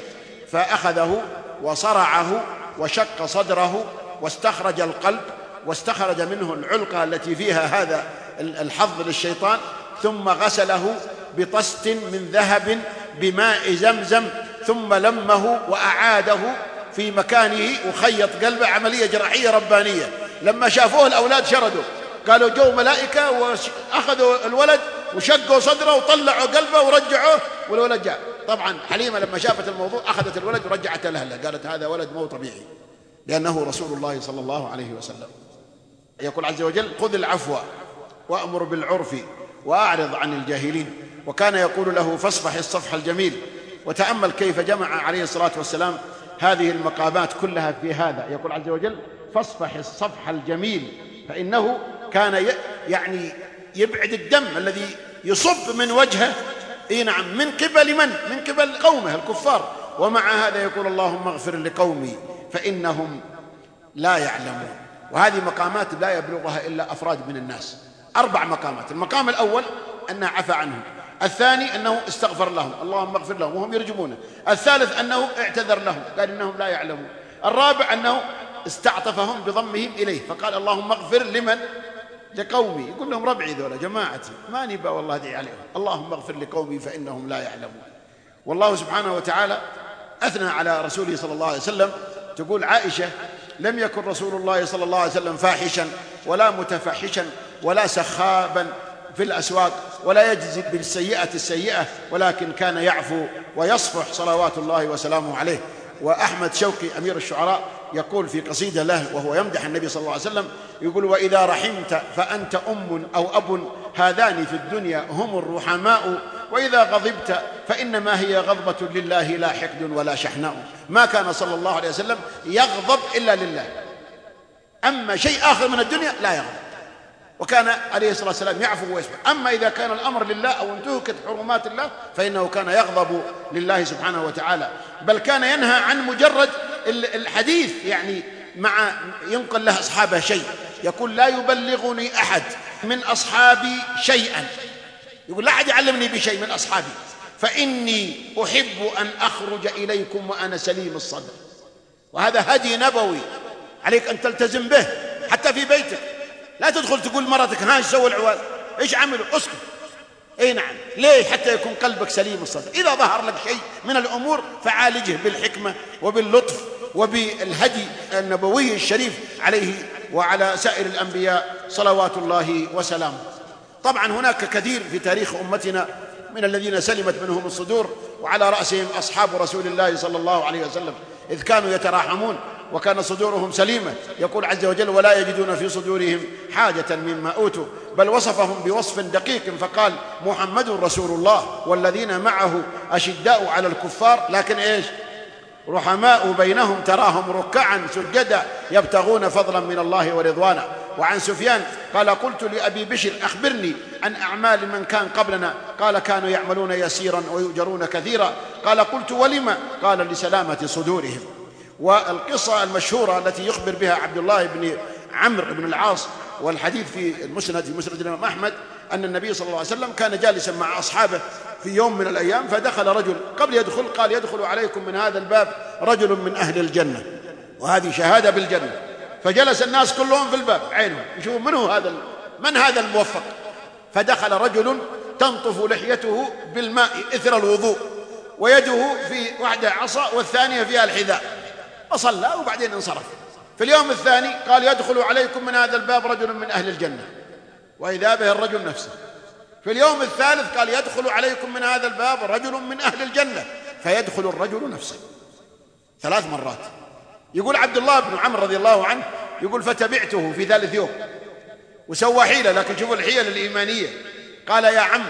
فأخذه وصرعه وشق صدره واستخرج القلب واستخرج منه العلقة التي فيها هذا الحظ للشيطان، ثم غسله بطست من ذهب بماء زمزم، ثم لمه وأعاده في مكانه وخيط قلبه. عملية جراحية ربانية. لما شافوه الأولاد شردوا، قالوا: جو ملائكة وأخذوا الولد وشقوا صدره وطلعوا قلبه ورجعوه، والولد جاء. طبعا حليمة لما شافت الموضوع أخذت الولد ورجعت لأهله، قالت: هذا ولد مو طبيعي، لأنه رسول الله صلى الله عليه وسلم. يقول عز وجل: خذ العفو وأمر بالعرف وأعرض عن الجاهلين. وكان يقول له: فاصفح الصفح الجميل. وتأمل كيف جمع عليه الصلاة والسلام هذه المقامات كلها في هذا. يقول عز وجل: فاصفح الصفح الجميل، فإنه كان يعني يبعد الدم الذي يصب من وجهه، نعم، من قبل من؟ من قبل قومه الكفار. ومع هذا يقول: اللهم اغفر لقومي فإنهم لا يعلمون. وهذه مقامات لا يبلغها إلا أفراد من الناس. 4 مقامات. المقام الأول أنه عفى عنهم، الثاني أنه استغفر لهم، اللهم اغفر لهم وهم يرجمونه، الثالث أنه اعتذر لهم، قال إنهم لا يعلمون، الرابع أنه استعطفهم بضمهم إليه فقال: اللهم اغفر لمن؟ لقومي. يقول لهم: ربعي ذولا جماعتي، ما نبى والله أدعي عليهم، اللهم اغفر لقومي فإنهم لا يعلمون. والله سبحانه وتعالى أثنى على رسوله صلى الله عليه وسلم. تقول عائشة: لم يكن رسول الله صلى الله عليه وسلم فاحشا ولا متفحشا ولا سخابا في الأسواق ولا يجزي بالسيئة السيئة، ولكن كان يعفو ويصفح صلوات الله وسلامه عليه. وأحمد شوقي أمير الشعراء يقول في قصيدة له وهو يمدح النبي صلى الله عليه وسلم، يقول: وإذا رحمت فأنت أم أو أب، هذان في الدنيا هم الرحماء، وإذا غضبت فإنما هي غضبة لله لا حقد ولا شحناء. ما كان صلى الله عليه وسلم يغضب إلا لله، أما شيء آخر من الدنيا لا يغضب، وكان عليه الصلاة والسلام يعفو ويصفح. أما إذا كان الأمر لله أو انتهكت حرمات الله فإنه كان يغضب لله سبحانه وتعالى، بل كان ينهى عن مجرد الحديث، يعني مع ينقل له أصحابه شيء، يقول لا يبلغني أحد من أصحابي شيئا، يقول لا أحد يعلمني بشيء من أصحابي، فإني أحب أن أخرج إليكم وأنا سليم الصدر. وهذا هدي نبوي عليك أن تلتزم به حتى في بيتك. لا تدخل تقول مرتك ها ايش سوى العوال، ايش عملوا، اسكت. اي نعم، ليه؟ حتى يكون قلبك سليم الصدر. إذا ظهر لك شيء من الأمور فعالجه بالحكمة وباللطف وبالهدي النبوي الشريف عليه وعلى سائر الأنبياء صلوات الله وسلامه. طبعا هناك كثير في تاريخ أمتنا من الذين سلمت منهم الصدور، وعلى رأسهم أصحاب رسول الله صلى الله عليه وسلم، إذ كانوا يتراحمون وكان صدورهم سليمة. يقول عز وجل ولا يجدون في صدورهم حاجة مما أوتوا، بل وصفهم بوصف دقيق فقال محمد رسول الله والذين معه أشداء على الكفار لكن إيش رحماء بينهم تراهم ركعا سجدا يبتغون فضلا من الله ورضوانا. وعن سفيان قال قلت لأبي بشر أخبرني عن أعمال من كان قبلنا، قال كانوا يعملون يسيرا ويؤجرون كثيرا. قال قلت ولما؟ قال لسلامة صدورهم. والقصة المشهورة التي يخبر بها عبد الله بن عمرو بن العاص، والحديث في مسند الإمام أحمد، أن النبي صلى الله عليه وسلم كان جالسا مع أصحابه في يوم من الأيام، فدخل رجل، قبل يدخل قال يدخل عليكم من هذا الباب رجل من أهل الجنة، وهذه شهادة بالجنة. فجلس الناس كلهم في الباب عينهم يشوفوا من هذا الموفق. فدخل رجل تنطف لحيته بالماء إثر الوضوء، ويده في واحدة عصا والثانية فيها الحذاء، وصلى وبعدين انصرف. في اليوم الثاني قال يدخل عليكم من هذا الباب رجل من أهل الجنة، وإذا به الرجل نفسه. في اليوم الثالث قال يدخل عليكم من هذا الباب رجل من أهل الجنة، فيدخل الرجل نفسه 3 مرات. يقول عبد الله بن عمرو رضي الله عنه، يقول فتبعته في ثالث يوم وسوى حيلة، لكن شوفوا الحيل الإيمانية. قال يا عم،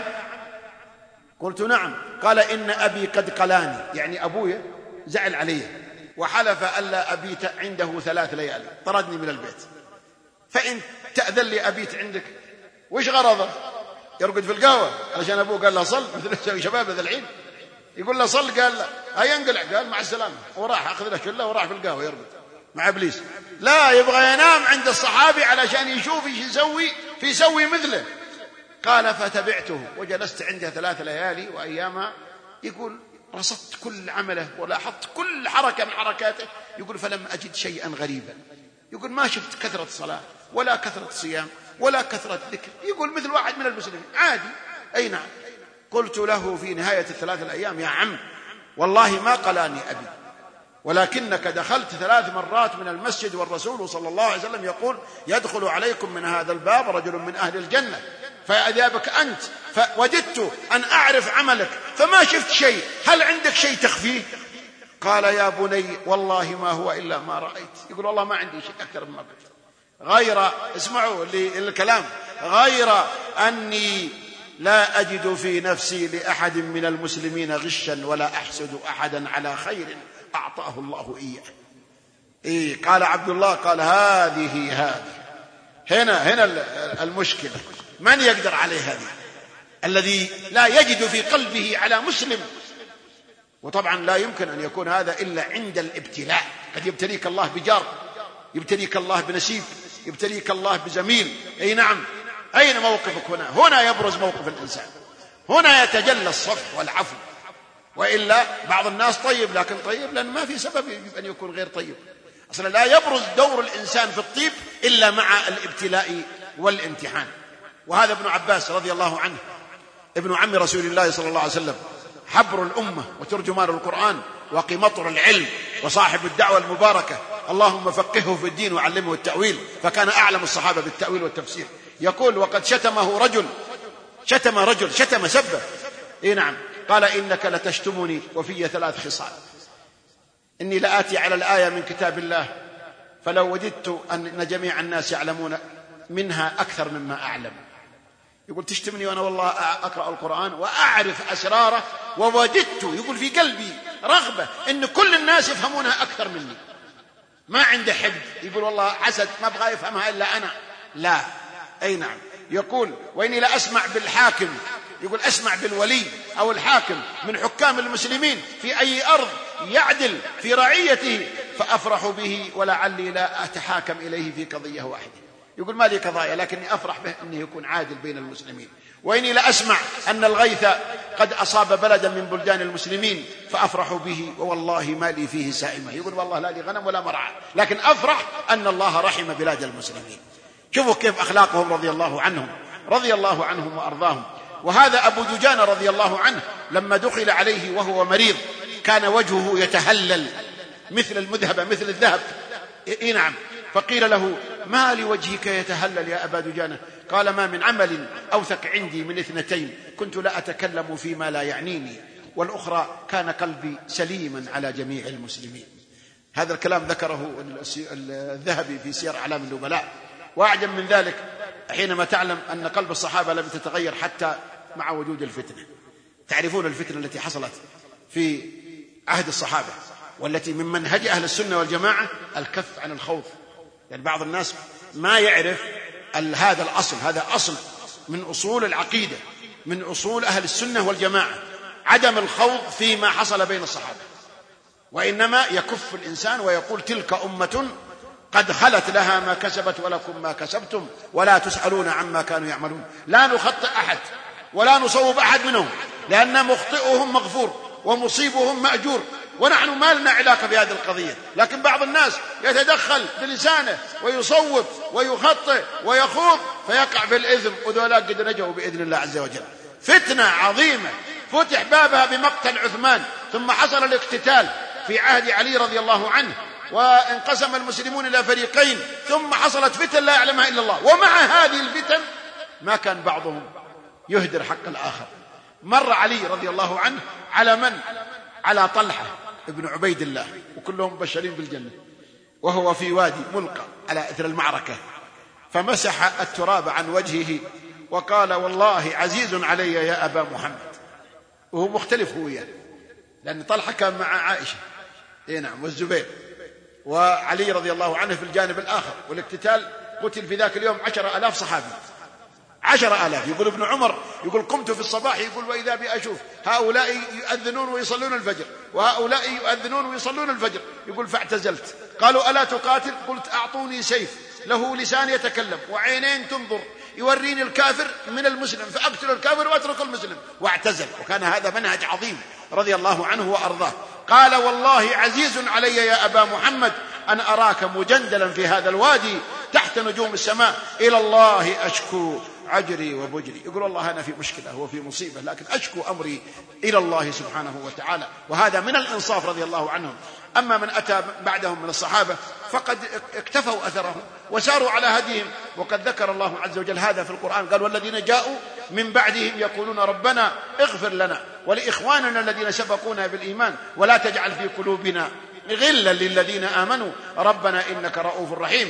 قلت نعم. قال إن أبي قد قلاني، يعني أبوي زعل علي وحلف ألا أبيت عنده 3 ليالي، طردني من البيت، فإن تأذن لي أبيت عندك. وش غرضه؟ يرقد في القهوة علشان أبوه قال له صل، مثل شباب ذا الحين يقول له صل، قال لا هيا انقلع، قال مع السلامة، وراح أخذ له شلة وراح في القهوة يرقد مع إبليس. لا، يبغى ينام عند الصحابي علشان يشوف ايش يسوي فيسوي مثله. قال فتبعته وجلست عنده 3 ليالي وأيامها. يقول رصدت كل عمله ولاحظت كل حركة من حركاته. يقول فلم أجد شيئا غريبا. يقول ما شفت كثرة صلاة ولا كثرة صيام ولا كثرة ذكر، يقول مثل واحد من المسلمين عادي. أي نعم. قلت له في نهاية 3 الأيام يا عم والله ما قلاني أبي، ولكنك دخلت 3 مرات من المسجد والرسول صلى الله عليه وسلم يقول يدخل عليكم من هذا الباب رجل من أهل الجنة، فإذا بك أنت فوجدت أن أعرف عملك فما شفت شيء، هل عندك شيء تخفيه؟ قال يا بني والله ما هو إلا ما رأيت. يقول والله ما عندي شيء أكثر مما قلت، غير اسمعوا الكلام، غير أني لا أجد في نفسي لأحد من المسلمين غشا ولا أحسد أحدا على خير أعطاه الله إياه. قال عبد الله قال هذه هنا المشكلة. من يقدر عليه هذه؟ الذي لا يجد في قلبه على مسلم. وطبعا لا يمكن أن يكون هذا إلا عند الابتلاء. قد يبتليك الله بجار، يبتليك الله بنسيب، يبتليك الله بزميل. أي نعم. أين موقفك هنا يبرز موقف الإنسان، هنا يتجلى الصفح والعفو. وإلا بعض الناس طيب، لكن طيب لأن ما في سبب أن يكون غير طيب. أصلا لا يبرز دور الإنسان في الطيب إلا مع الابتلاء والامتحان. وهذا ابن عباس رضي الله عنه ابن عم رسول الله صلى الله عليه وسلم، حبر الأمة وترجمان القرآن وقمطر العلم وصاحب الدعوة المباركة، اللهم فقهه في الدين وعلمه التأويل، فكان أعلم الصحابة بالتأويل والتفسير. يقول وقد شتمه رجل، شتم سبه. نعم. قال إنك لتشتمني وفي 3 خصال، إني لآتي على الآية من كتاب الله فلو وجدت أن جميع الناس يعلمون منها أكثر مما أعلم. يقول تشتمني وأنا والله أقرأ القرآن وأعرف أسراره، ووجدت يقول في قلبي رغبة إن كل الناس يفهمونها أكثر مني، ما عنده حد. يقول والله حسد ما أبغى يفهمها إلا أنا. لا، أي نعم. يقول وإني لا أسمع بالحاكم، يقول أسمع بالولي أو الحاكم من حكام المسلمين في أي أرض يعدل في رعيته فأفرح به، ولعلي لا أتحاكم إليه في قضية واحدة. يقول ما لي قضايا لكني أفرح به أنه يكون عادل بين المسلمين. وإني لا أسمع أن الغيث قد أصاب بلدا من بلدان المسلمين فأفرح به، ووالله ما لي فيه سائمة. يقول والله لا لي غنم ولا مرعى، لكن أفرح أن الله رحم بلاد المسلمين. شوفوا كيف أخلاقهم رضي الله عنهم وأرضاهم. وهذا أبو دجانة رضي الله عنه لما دخل عليه وهو مريض كان وجهه يتهلل مثل المذهبة مثل الذهب. نعم. فقيل له ما لوجهك يتهلل يا أبا دجانة؟ قال ما من عمل أوثق عندي من 2، كنت لا أتكلم فيما لا يعنيني، والأخرى كان قلبي سليما على جميع المسلمين. هذا الكلام ذكره الذهبي في سير أعلام النبلاء. وأعجب من ذلك حينما تعلم أن قلب الصحابة لم تتغير حتى مع وجود الفتنة. تعرفون الفتنة التي حصلت في عهد الصحابة، والتي من منهج أهل السنة والجماعة الكف عن الخوض. يعني بعض الناس ما يعرف هذا الأصل، هذا أصل من أصول العقيدة، من أصول أهل السنة والجماعة، عدم الخوض فيما حصل بين الصحابة، وإنما يكف الإنسان ويقول تلك أمة قد خلت لها ما كسبت ولكم ما كسبتم ولا تسألون عما كانوا يعملون. لا نخطئ أحد ولا نصوب أحد منهم، لأن مخطئهم مغفور ومصيبهم مأجور، ونحن ما لنا علاقة بهذه القضية. لكن بعض الناس يتدخل بلسانه ويصوب ويخطئ ويخوض فيقع في الإثم، وذولاك قد نجوا بإذن الله عز وجل. فتنة عظيمة فتح بابها بمقتل عثمان، ثم حصل الاقتتال في عهد علي رضي الله عنه، وانقسم المسلمون إلى فريقين، ثم حصلت فتن لا يعلمها إلا الله. ومع هذه الفتن ما كان بعضهم يهدر حق الآخر. مر علي رضي الله عنه على من؟ على طلحة ابن عبيد الله، وكلهم مبشرين بالجنة، وهو في وادي ملقى على إثر المعركة، فمسح التراب عن وجهه وقال والله عزيز علي يا أبا محمد. وهو مختلف هو يعني، لأن طلحة كان مع عائشة نعم والزبير، وعلي رضي الله عنه في الجانب الآخر، والاقتتال قتل في ذاك اليوم 10,000 صحابي، 10,000. يقول ابن عمر يقول قمت في الصباح يقول وإذا بي أشوف هؤلاء يؤذنون ويصلون الفجر وهؤلاء يؤذنون ويصلون الفجر، يقول فاعتزلت. قالوا ألا تقاتل؟ قلت أعطوني سيف له لسان يتكلم وعينين تنظر يوريني الكافر من المسلم فأقتل الكافر وأترك المسلم، واعتزل. وكان هذا منهج عظيم رضي الله عنه وأرضاه. قال والله عزيز علي يا أبا محمد أن أراك مجندلا في هذا الوادي تحت نجوم السماء، إلى الله أشكو عجري وبجري. يقول والله أنا في مشكلة، هو في مصيبة، لكن أشكو أمري إلى الله سبحانه وتعالى. وهذا من الإنصاف رضي الله عنهم. أما من أتى بعدهم من الصحابة فقد اكتفوا أثرهم وساروا على هديهم، وقد ذكر الله عز وجل هذا في القرآن، قال والذين جاءوا من بعدهم يقولون ربنا اغفر لنا ولإخواننا الذين سبقونا بالإيمان ولا تجعل في قلوبنا غلا للذين آمنوا ربنا إنك رؤوف رحيم.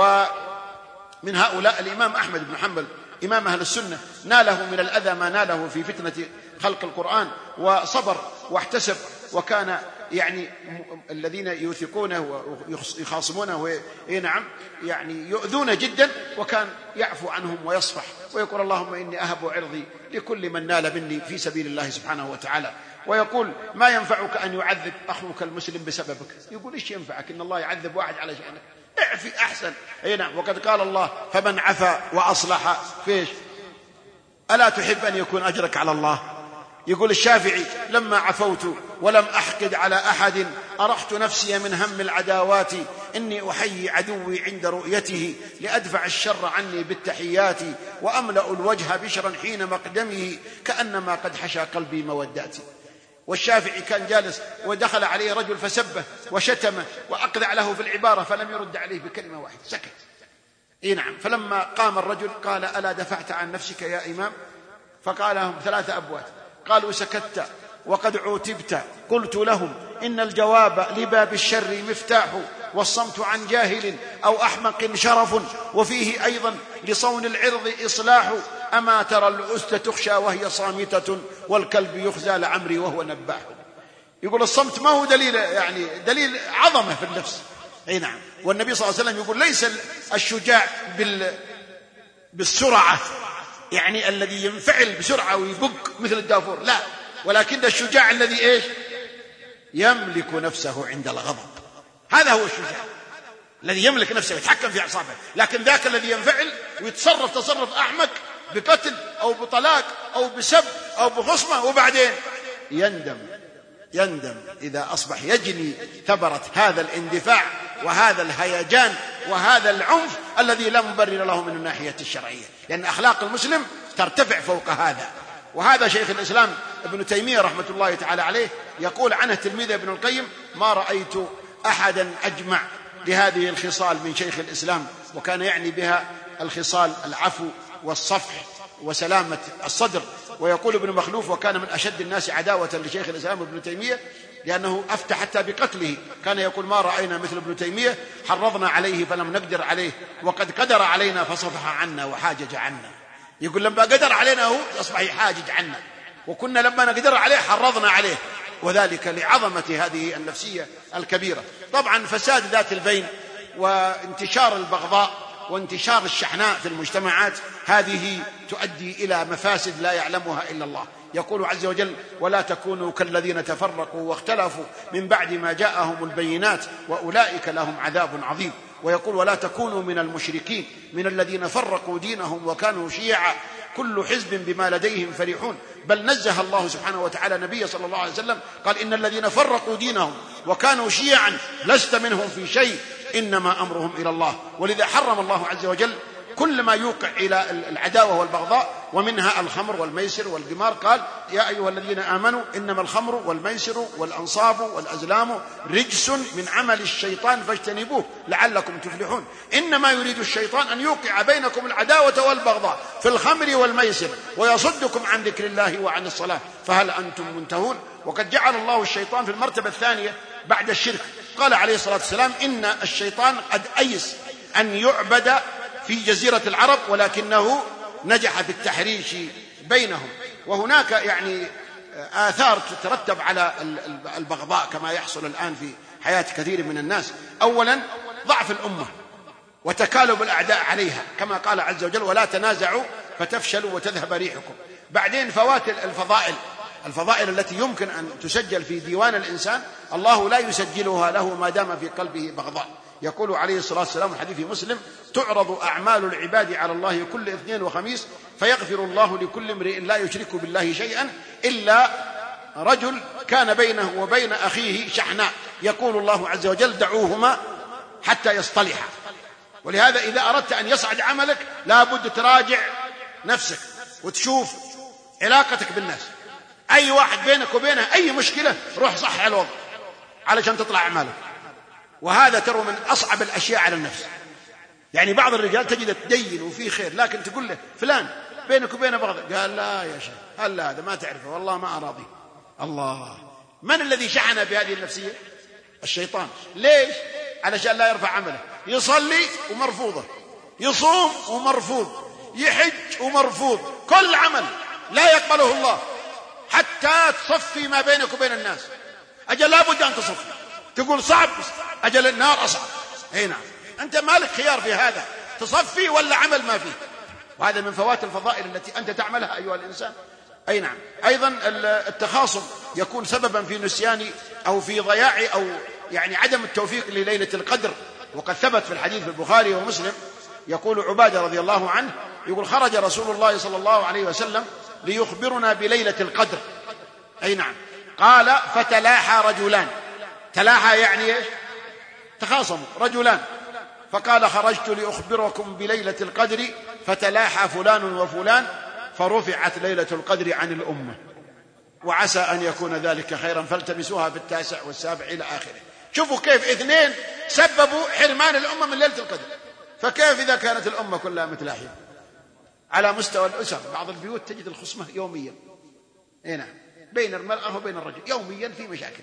ومن هؤلاء الإمام أحمد بن حنبل إمام أهل السنة، ناله من الأذى ما ناله في فتنة خلق القرآن، وصبر واحتسب، وكان يعني الذين يوثقونه ويخاصمونه نعم يعني يؤذون جدا، وكان يعفو عنهم ويصفح ويقول اللهم إني أهب عرضي لكل من نال مني في سبيل الله سبحانه وتعالى. ويقول ما ينفعك أن يعذب أخوك المسلم بسببك. يقول إيش ينفعك إن الله يعذب واحد على شأنك؟ اعفي أحسن. نعم. وقد قال الله فمن عفا وأصلح فيش ألا تحب أن يكون أجرك على الله؟ يقول الشافعي لما عفوت ولم أحقد على أحد أرحت نفسي من هم العداوات، إني أحيي عدوي عند رؤيته لأدفع الشر عني بالتحيات، وأملأ الوجه بشرا حين مقدمه كأنما قد حشى قلبي موداتي. والشافعي كان جالس ودخل عليه رجل فسبه وشتمه وأقذع له في العبارة فلم يرد عليه بكلمة واحدة، سكت. نعم. فلما قام الرجل قال ألا دفعت عن نفسك يا إمام؟ فقال لهم 3 أبوات. قالوا سكت وقد عوتبت. قلت لهم إن الجواب لباب الشر مفتاح، والصمت عن جاهل أو أحمق شرف، وفيه أيضا لصون العرض إصلاح. أما ترى الأسد تخشى وهي صامتة والكلب يخزى لعمري وهو نباح. يقول الصمت ما هو دليل، يعني دليل عظمة في النفس. أي نعم. والنبي صلى الله عليه وسلم يقول ليس الشجاع بالسرعة، يعني الذي ينفعل بسرعة ويبق مثل الدافور، لا، ولكن الشجاع الذي إيش؟ يملك نفسه عند الغضب. هذا هو الشجاع الذي يملك نفسه ويتحكم في أعصابه. لكن ذاك الذي ينفعل ويتصرف تصرف أحمق بقتل أو بطلاق أو بسب أو بخصمة وبعدين يندم إذا أصبح يجني ثمرة هذا الاندفاع وهذا الهيجان وهذا العنف الذي لا مبرر له من الناحية الشرعية، لأن أخلاق المسلم ترتفع فوق هذا. وهذا شيخ الإسلام ابن تيمية رحمة الله تعالى عليه يقول عنه تلميذ ابن القيم: ما رأيت أحدا أجمع لهذه الخصال من شيخ الإسلام، وكان يعني بها الخصال العفو والصفح وسلامة الصدر. ويقول ابن مخلوف: وكان من أشد الناس عداوة لشيخ الإسلام ابن تيمية لأنه أفتى حتى بقتله. كان يقول: ما رأينا مثل ابن تيمية، حرضنا عليه فلم نقدر عليه، وقد قدر علينا فصفح عنا وحاجج عنا. يقول لما قدر علينا هو أصبح يحاجج عنا، وكنا لما نقدر عليه حرضنا عليه، وذلك لعظمة هذه النفسية الكبيرة. طبعا فساد ذات البين وانتشار البغضاء وانتشار الشحناء في المجتمعات هذه تؤدي إلى مفاسد لا يعلمها إلا الله. يقول عز وجل: ولا تكونوا كالذين تفرقوا واختلفوا من بعد ما جاءهم البينات وأولئك لهم عذاب عظيم. ويقول: ولا تكونوا من المشركين من الذين فرقوا دينهم وكانوا شيعا كل حزب بما لديهم فرحون. بل نزه الله سبحانه وتعالى نبيه صلى الله عليه وسلم قال: إن الذين فرقوا دينهم وكانوا شيعا لست منهم في شيء إنما أمرهم إلى الله. ولذا حرم الله عز وجل كل ما يوقع إلى العداوة والبغضاء، ومنها الخمر والميسر والقمار. قال: يا أيها الذين آمنوا إنما الخمر والميسر والأنصاب والأزلام رجس من عمل الشيطان فاجتنبوه لعلكم تفلحون. إنما يريد الشيطان أن يوقع بينكم العداوة والبغضاء في الخمر والميسر ويصدكم عن ذكر الله وعن الصلاة فهل أنتم منتهون. وقد جعل الله الشيطان في المرتبة الثانية بعد الشرك. قال عليه الصلاة والسلام: إن الشيطان قد أيس أن يعبد في جزيرة العرب ولكنه نجح في التحريش بينهم. وهناك يعني آثار تترتب على البغضاء كما يحصل الآن في حياة كثير من الناس. أولا ضعف الأمة وتكالب الأعداء عليها كما قال عز وجل: ولا تنازعوا فتفشلوا وتذهب ريحكم. بعدين فوات الفضائل التي يمكن أن تسجل في ديوان الإنسان الله لا يسجلها له ما دام في قلبه بغضاء. يقول عليه الصلاة والسلام الحديث في مسلم: تعرض أعمال العباد على الله كل اثنين وخميس فيغفر الله لكل امرئ لا يشرك بالله شيئا إلا رجل كان بينه وبين أخيه شحناء يقول الله عز وجل: دعوهما حتى يصطلحا. ولهذا إذا أردت أن يصعد عملك لا بد تراجع نفسك وتشوف علاقتك بالناس. أي واحد بينك وبينه أي مشكلة روح صح على الوضع علشان تطلع أعمالك. وهذا ترى من أصعب الأشياء على النفس. يعني بعض الرجال تجد تدين وفيه خير، لكن تقول له: فلان بينك وبينه بغض، قال: لا يا شيخ، هل هذا ما تعرفه، والله ما أراضي. الله، من الذي شحن بهذه النفسية؟ الشيطان. ليش؟ علشان لا يرفع عمله. يصلي ومرفوضه، يصوم ومرفوض، يحج ومرفوض، كل عمل لا يقبله الله حتى تصفي ما بينك وبين الناس. أجل لا بد أن تصفي. تقول صعب، أجل النار أصعب. أي نعم، أنت مالك خيار في هذا، تصفي ولا عمل ما فيه. وهذا من فوات الفضائل التي أنت تعملها أيها الإنسان. أي نعم. أيضا التخاصم يكون سببا في نسيان أو في ضياع أو يعني عدم التوفيق لليلة القدر. وقد ثبت في الحديث في البخاري ومسلم، يقول عبادة رضي الله عنه يقول: خرج رسول الله صلى الله عليه وسلم ليخبرنا بليلة القدر. أي نعم. قال: فتلاحى رجلان. تلاحى يعني إيش؟ تخاصموا رجلان. فقال: خرجت لأخبركم بليلة القدر فتلاحى فلان وفلان فرفعت ليلة القدر عن الأمة وعسى أن يكون ذلك خيرا فالتمسوها في 9 والسابع إلى آخره. شوفوا كيف اثنين سببوا حرمان الأمة من ليلة القدر، فكيف إذا كانت الأمة كلها متلاحية؟ على مستوى الأسر بعض البيوت تجد الخصمة يوميا. هنا بين المرأة وبين الرجل يوميا في مشاكل،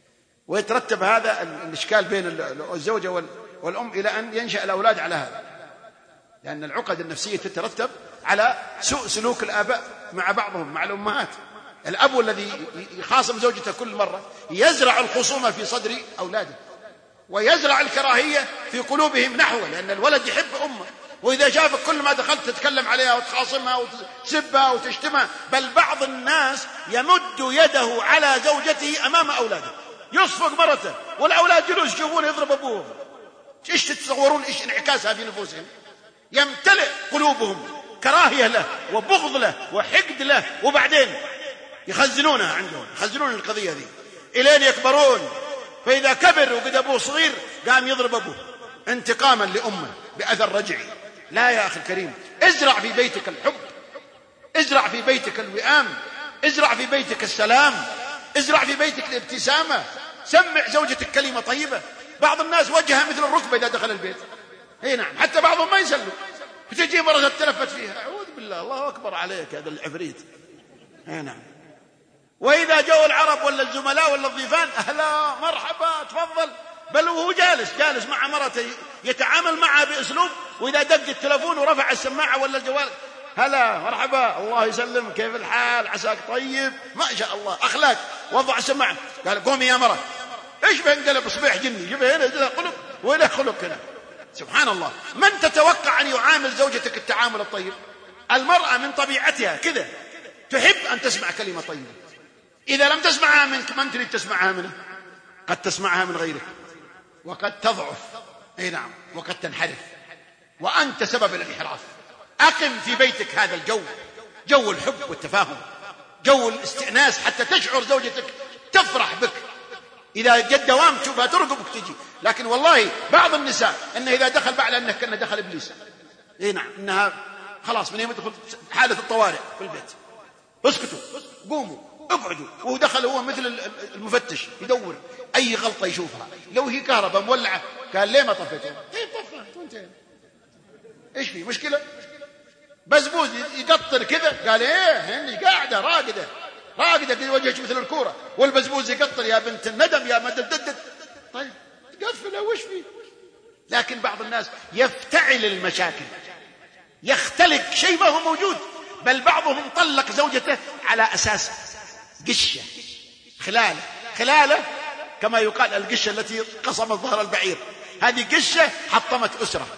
ويترتب هذا الإشكال بين الزوجة والأم إلى أن ينشأ الأولاد على هذا، لأن العقد النفسية تترتب على سوء سلوك الآباء مع بعضهم مع الأمهات. الأب الذي يخاصم زوجته كل مرة يزرع الخصومة في صدر أولاده، ويزرع الكراهية في قلوبهم نحوه، لأن الولد يحب أمه، وإذا شافك كل ما دخلت تتكلم عليها وتخاصمها وتسبها وتشتمها. بل بعض الناس يمد يده على زوجته أمام أولاده، يصفق مرته، والأولاد جلوس يشوفون يضرب أبوهم. إيش تتصورون إيش انعكاسها في نفوسهم؟ يمتلئ قلوبهم كراهية له وبغض له وحقد له، وبعدين يخزنونها عندهم، يخزنون القضية ذي إلين يكبرون. فإذا كبر وقد أبوه صغير قام يضرب أبوه انتقاما لأمه بأثر رجعي. لا يا أخي الكريم، ازرع في بيتك الحب، ازرع في بيتك الوئام، ازرع في بيتك السلام، ازرع في بيتك الابتسامة، سمع زوجتك كلمة طيبة. بعض الناس وجهها مثل الركبة إذا دخل البيت، نعم، حتى بعضهم ما يسلم، فتجي مرة تتلفت فيها، أعوذ بالله، الله أكبر عليك هذا العفريت. نعم. وإذا جو العرب ولا الزملاء ولا الضيفان، أهلا مرحبا تفضل، بل وهو جالس مع مرته يتعامل معها بأسلوب، وإذا دق التلفون ورفع السماعة ولا الجوال، هلا مرحبا الله يسلم كيف الحال عساك طيب ما شاء الله، أخلاق. وضع السماعة قال قومي يا مرة، إيش بينقلب صبيح جني، جيبه هنا خلق وهنا خلق هنا. سبحان الله. من تتوقع أن يعامل زوجتك التعامل الطيب؟ المرأة من طبيعتها كذا تحب أن تسمع كلمة طيبة. إذا لم تسمعها منك من تريد تسمعها منه؟ قد تسمعها من غيرك، وقد تضعف، نعم، وقد تنحرف، وأنت سبب الانحراف. أقم في بيتك هذا الجو، جو الحب والتفاهم، جو الاستئناس، حتى تشعر زوجتك تفرح بك. إذا جد دوام تشوفها ترقبك تجي. لكن والله بعض النساء إنه إذا دخل بعلها إنه كأنه دخل إبليس. نعم، إنها خلاص من يوم يدخل حالة الطوارئ في البيت، اسكتوا قوموا اقعدوا، وهو دخل هو مثل المفتش يدور أي غلطة يشوفها. لو هي كهرباء مولعة قال ليه ما طفيتها؟ طفها وانتهينا. إيش في مشكلة؟ بزبوز يقطر كذا قال هني قاعدة راقدة في وجهك مثل الكورة، والبزبوز يقطر يا بنت الندم يا مدد. طيب تقفله وش فيه؟ لكن بعض الناس يفتعل المشاكل، يختلق شيء ما هو موجود. بل بعضهم طلق زوجته على أساس قشة، خلالة كما يقال القشة التي قصمت ظهر البعير، هذه قشة حطمت أسرة.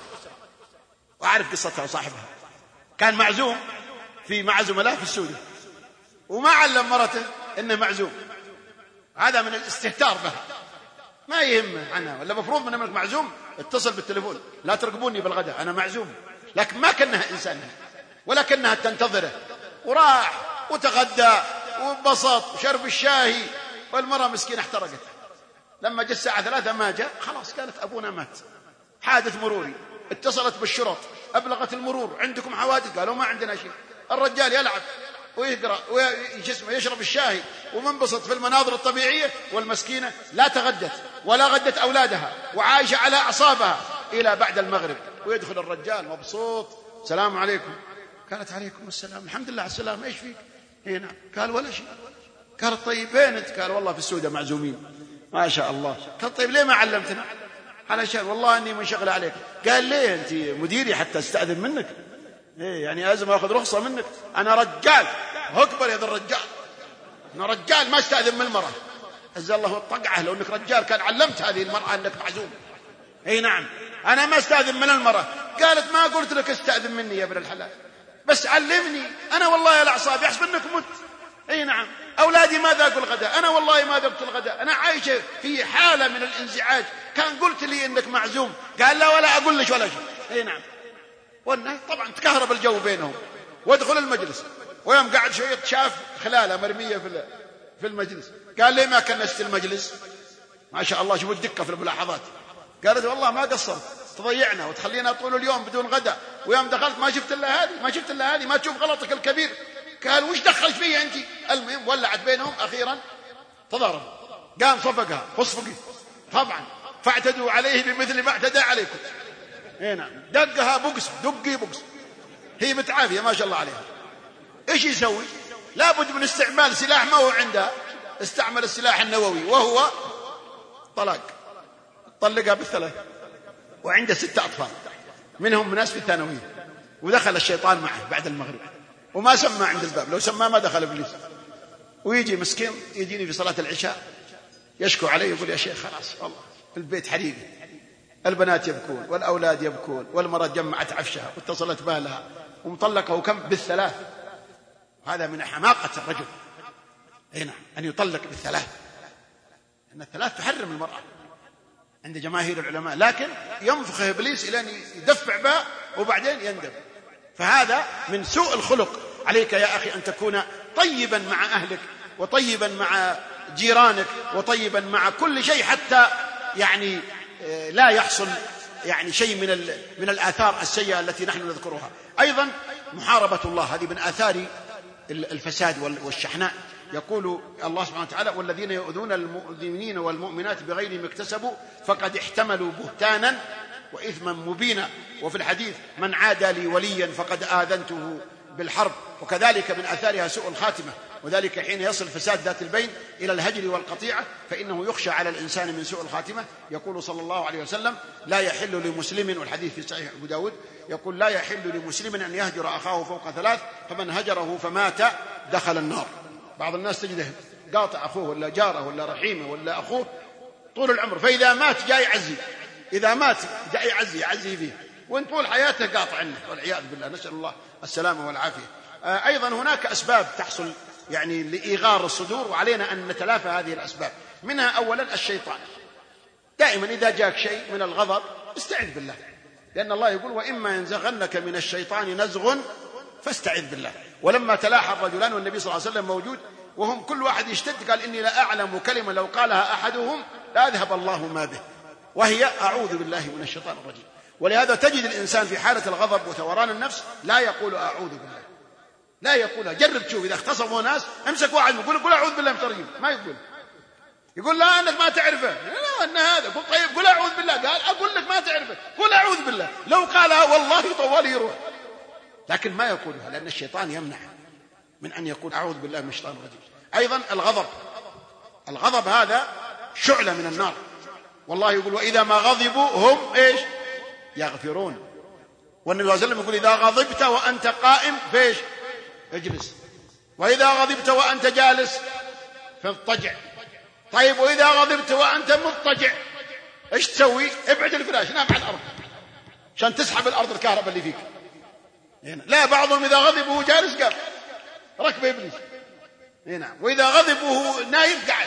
وأعرف قصتها وصاحبها كان معزوم في مع زملاء في السعودية، وما علم مرته إنه معزوم، هذا من الاستهتار بها، ما يهمه عنها، ولا مفروض من أنك معزوم اتصل بالتليفون لا ترقبوني بالغداء أنا معزوم. لكن ما كأنها إنسانة، ولكنها تنتظره، وراح وتغدى وانبسط وشرب الشاهي، والمرأة مسكينة احترقت. لما جاء الساعة 3 ما جاء، خلاص قالت أبونا مات، حادث مروري. اتصلت بالشرط، أبلغت المرور عندكم حوادث؟ قالوا ما عندنا شيء. الرجال يلعب ويقرأ ويشرب الشاهي ومنبسط في المناظر الطبيعية، والمسكينة لا تغدت ولا غدت أولادها وعايشة على أعصابها إلى بعد المغرب. ويدخل الرجال مبسوط، السلام عليكم. قالت عليكم السلام، الحمد لله على السلامة، ايش فيك؟ نعم. قال ولا شيء. قالت طيب وين انت؟ قال والله في السعودية معزومين. ما شاء الله. قال طيب ليه ما علمتنا؟ علشان والله اني منشغل عليك. قال ليه؟ انت مديري حتى استأذن منك، يعني لازم اخذ رخصة منك؟ انا رجال، اكبر يا ذا الرجال، انا رجال ما استأذن من المرأة. عز الله الطقعة، لو انك رجال كان علمت هذه المرأة انك معزوم. نعم، انا ما استأذن من المرأة. قالت ما قلت لك استأذن مني يا ابن الحلال، بس علمني. أنا والله الأعصاب يحسب أنك مت. نعم. أولادي ما ذاقوا الغداء، أنا والله ما ذقت الغداء، أنا عايشة في حالة من الانزعاج. كان قلت لي إنك معزوم. قال لا ولا أقول لك ولا شيء. نعم. والناس طبعا تكهرب الجو بينهم، وادخل المجلس، ويوم قاعد شوية شاف خلالة مرمية في المجلس. قال لي ما كنست المجلس؟ ما شاء الله، شوفوا الدقة في الملاحظات. قالت والله ما قصرت، تضيعنا وتخلينا طول اليوم بدون غداء، ويوم دخلت ما شفت الا هذه، ما تشوف غلطك الكبير. قال وش دخلت فيها انت؟ المهم ولعت بينهم، اخيرا تضارب، قام صفقها فصفقي طبعا، فاعتدوا عليه بمثل ما اعتدى عليكم. نعم. دقها بقس، دقي بقس، هي متعافيه ما شاء الله عليها. ايش يسوي؟ لابد من استعمال سلاح ما هو عندها، استعمل السلاح النووي وهو طلاق. طلقها بالثلاث، وعنده 6 أطفال منهم ناس في الثانوية. ودخل الشيطان معه بعد المغرب وما سمى عند الباب، لو سمى ما دخل إبليس. ويجي مسكين يجيني في صلاة العشاء يشكو علي يقول يا شيخ خلاص والله البيت حريقي، البنات يبكون والأولاد يبكون والمرأة جمعت عفشها واتصلت بالها ومطلقه وكم بالثلاث. هذا من حماقة الرجل هنا أن يطلق بالثلاث، أن الثلاث تحرم المرأة عند جماهير العلماء، لكن ينفخه إبليس إلى أن يدفع به وبعدين يندم. فهذا من سوء الخلق. عليك يا أخي أن تكون طيبا مع أهلك وطيبا مع جيرانك وطيبا مع كل شيء، حتى يعني لا يحصل يعني شيء من الآثار السيئة التي نحن نذكرها. أيضا محاربة الله، هذه من آثار الفساد والشحناء. يقول الله سبحانه وتعالى: والذين يؤذون المؤمنين والمؤمنات بغير ما اكتسبوا فقد احتملوا بهتانا وإثما مبينا. وفي الحديث: من عادى لي وليا فقد آذنته بالحرب. وكذلك من آثارها سوء الخاتمة، وذلك حين يصل فساد ذات البين إلى الهجر والقطيعة فإنه يخشى على الإنسان من سوء الخاتمة. يقول صلى الله عليه وسلم: لا يحل لمسلم، والحديث في صحيح أبو داود، يقول: لا يحل لمسلم أن يهجر أخاه فوق 3، فمن هجره فمات دخل النار. بعض الناس تجده قاطع أخوه ولا جاره ولا رحيمه ولا أخوه طول العمر، فإذا مات جاي يعزي، إذا مات جاي يعزي فيه، وإن طول حياته قاطع عنه، والعياذ بالله، نسأل الله السلامة والعافية. أيضا هناك أسباب تحصل يعني لإيغار الصدور، وعلينا أن نتلافى هذه الأسباب. منها أولا الشيطان. دائما إذا جاك شيء من الغضب استعذ بالله، لأن الله يقول: وإما ينزغنك من الشيطان نزغ فاستعذ بالله. ولما تلاحى الرجلان والنبي صلى الله عليه وسلم موجود وهم كل واحد يشتد، قال: إني لا أعلم كلمة لو قالها أحدهم لا أذهب الله ما به، وهي: أعوذ بالله من الشيطان الرجيم. ولهذا تجد الإنسان في حالة الغضب وثوران النفس لا يقول أعوذ بالله، لا يقولها. جرب تشوف إذا اختصموا ناس امسك واحد يقول أعوذ بالله من الشيطان، ما يقول لا أنك ما تعرفه، لا أن هذا، قل طيب قل أعوذ بالله، قال أقول لك ما تعرفه، قل أعوذ بالله. لو قالها والله طوال يروح، لكن ما يقولها لأن الشيطان يمنع من أن يقول أعوذ بالله من الشيطان الرجيم. أيضا الغضب هذا شعلة من النار، والله يقول: وإذا ما غضبوا هم إيش؟ يغفرون. والنبي صلى الله عليه وسلم يقول: إذا غضبت وأنت قائم فيش؟ اجلس. وإذا غضبت وأنت جالس فاضطجع. طيب وإذا غضبت وأنت مضطجع ايش تسوي؟ ابعد الفراش، نام على الأرض عشان تسحب الأرض الكهرباء اللي فيك. لا، بعضهم إذا غضب وهو جالس قال ركب إبليس. نعم. وإذا غضب وهو نايم قاعد